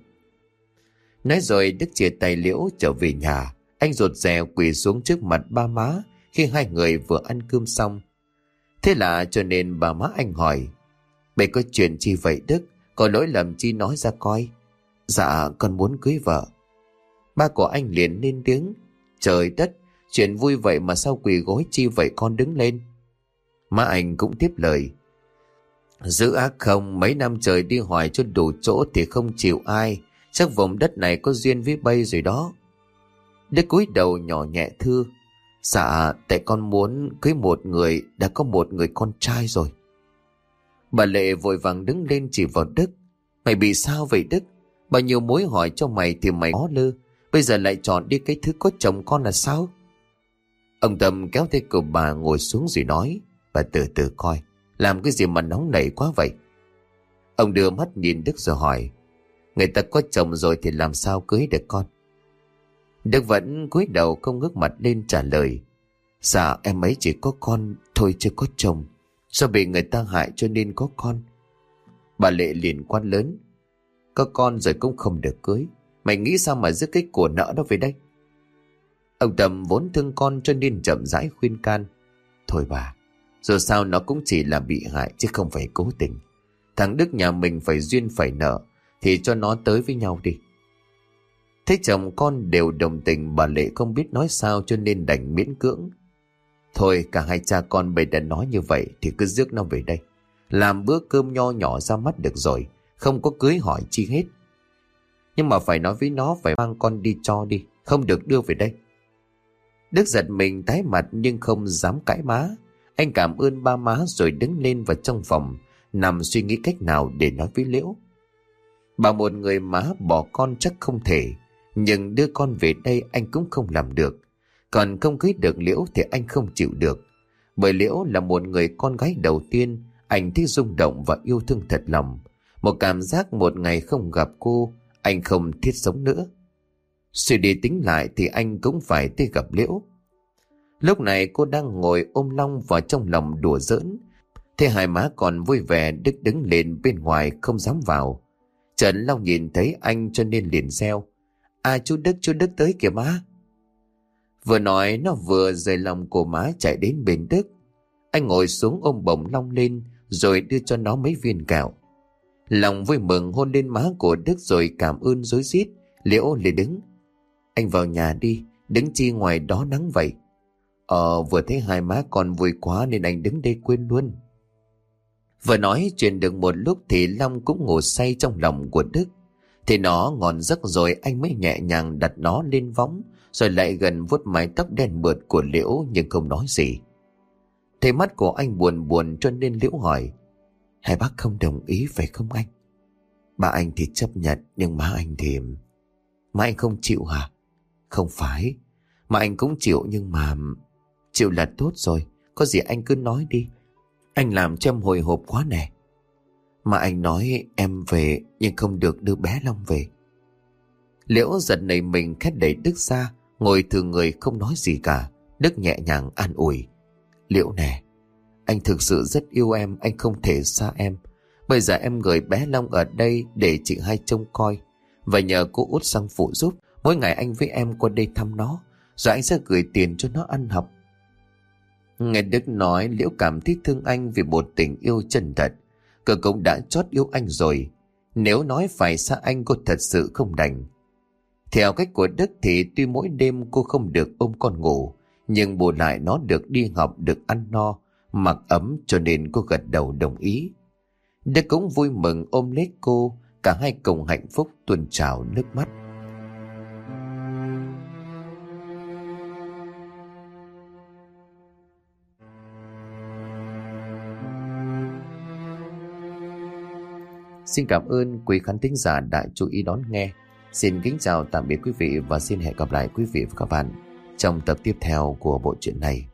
S1: Nói rồi Đức chia tay Liễu trở về nhà. Anh rụt rè quỳ xuống trước mặt ba má khi hai người vừa ăn cơm xong. Thế là cho nên bà má anh hỏi, bây có chuyện chi vậy Đức? Có lỗi lầm chi nói ra coi. Dạ con muốn cưới vợ. Ba của anh liền lên tiếng, trời đất, chuyện vui vậy mà sao quỳ gối chi vậy con, đứng lên. Má anh cũng tiếp lời, dữ ác không, mấy năm trời đi hoài cho đủ chỗ thì không chịu ai, chắc vùng đất này có duyên với bay rồi đó. Đức cúi đầu nhỏ nhẹ thưa, dạ tại con muốn cưới một người, đã có một người con trai rồi. Bà Lệ vội vàng đứng lên chỉ vào Đức, mày bị sao vậy Đức? Bao nhiêu mối hỏi cho mày thì mày ó lơ, bây giờ lại chọn đi cái thứ có chồng con là sao? Ông Tâm kéo tay của bà ngồi xuống rồi nói, bà từ từ coi, làm cái gì mà nóng nảy quá vậy? Ông đưa mắt nhìn Đức rồi hỏi, người ta có chồng rồi thì làm sao cưới được con? Đức vẫn cúi đầu không ngước mặt lên trả lời, dạ em ấy chỉ có con thôi chưa có chồng, do bị người ta hại cho nên có con. Bà Lệ liền quát lớn, có con rồi cũng không được cưới, mày nghĩ sao mà giữ cái của nợ đó về đây? Ông Tâm vốn thương con cho nên chậm rãi khuyên can, thôi bà, dù sao nó cũng chỉ là bị hại chứ không phải cố tình. Thằng Đức nhà mình phải duyên phải nợ thì cho nó tới với nhau đi. Thấy chồng con đều đồng tình, bà Lệ không biết nói sao cho nên đành miễn cưỡng. Thôi cả hai cha con bây đã nói như vậy thì cứ rước nó về đây, làm bữa cơm nho nhỏ ra mắt được rồi, không có cưới hỏi chi hết. Nhưng mà phải nói với nó phải mang con đi cho đi, không được đưa về đây. Đức giật mình tái mặt nhưng không dám cãi má. Anh cảm ơn ba má rồi đứng lên vào trong phòng, nằm suy nghĩ cách nào để nói với Liễu. Bảo một người má bỏ con chắc không thể, nhưng đưa con về đây anh cũng không làm được. Còn không cưới được Liễu thì anh không chịu được, bởi Liễu là một người con gái đầu tiên anh thấy rung động và yêu thương thật lòng. Một cảm giác một ngày không gặp cô, anh không thiết sống nữa. Suy đi tính lại thì anh cũng phải tới gặp Liễu. Lúc này cô đang ngồi ôm Long vào trong lòng đùa giỡn. Thế hai má còn vui vẻ, Đức đứng lên bên ngoài không dám vào. Trần Long nhìn thấy anh cho nên liền reo, à chú Đức tới kìa má. Vừa nói nó vừa rời lòng của má chạy đến bên Đức. Anh ngồi xuống ôm bổng Long lên rồi đưa cho nó mấy viên kẹo. Long vui mừng hôn lên má của Đức rồi cảm ơn rối rít. Liễu liền đứng, anh vào nhà đi, đứng chi ngoài đó nắng vậy? Vừa thấy hai má con vui quá nên anh đứng đây quên luôn. Vừa nói chuyện được một lúc thì Long cũng ngủ say trong lòng của Đức. Thì nó ngon giấc rồi anh mới nhẹ nhàng đặt nó lên võng, rồi lại gần vuốt mái tóc đen mượt của Liễu nhưng không nói gì. Thấy mắt của anh buồn buồn cho nên Liễu hỏi, hai bác không đồng ý phải không anh? Ba anh thì chấp nhận, nhưng má anh thì... Má anh không chịu hả? Không phải, má anh cũng chịu, nhưng mà... Chịu là tốt rồi, có gì anh cứ nói đi. Anh làm cho em hồi hộp quá nè. Mà anh nói em về nhưng không được đưa bé Long về. Liễu giật nảy mình khét đẩy Đức ra, Ngồi thử người không nói gì cả, Đức nhẹ nhàng an ủi. Liễu nè, anh thực sự rất yêu em, anh không thể xa em. Bây giờ em gửi bé Long ở đây để chị hai trông coi, và nhờ cô út sang phụ giúp. Mỗi ngày anh với em qua đây thăm nó, rồi anh sẽ gửi tiền cho nó ăn học. Nghe Đức nói, Liễu cảm thấy thương anh vì một tình yêu chân thật. Cô cũng đã chót yêu anh rồi, nếu nói phải xa anh cô thật sự không đành. Theo cách của Đức thì tuy mỗi đêm cô không được ôm con ngủ, nhưng bù lại nó được đi học, được ăn no, mặc ấm, cho nên cô gật đầu đồng ý. Đức cũng vui mừng ôm lấy cô, cả hai cùng hạnh phúc tuôn trào nước mắt. Xin cảm ơn quý khán thính giả đã chú ý đón nghe. Xin kính chào tạm biệt quý vị và xin hẹn gặp lại quý vị và các bạn trong tập tiếp theo của bộ truyện này.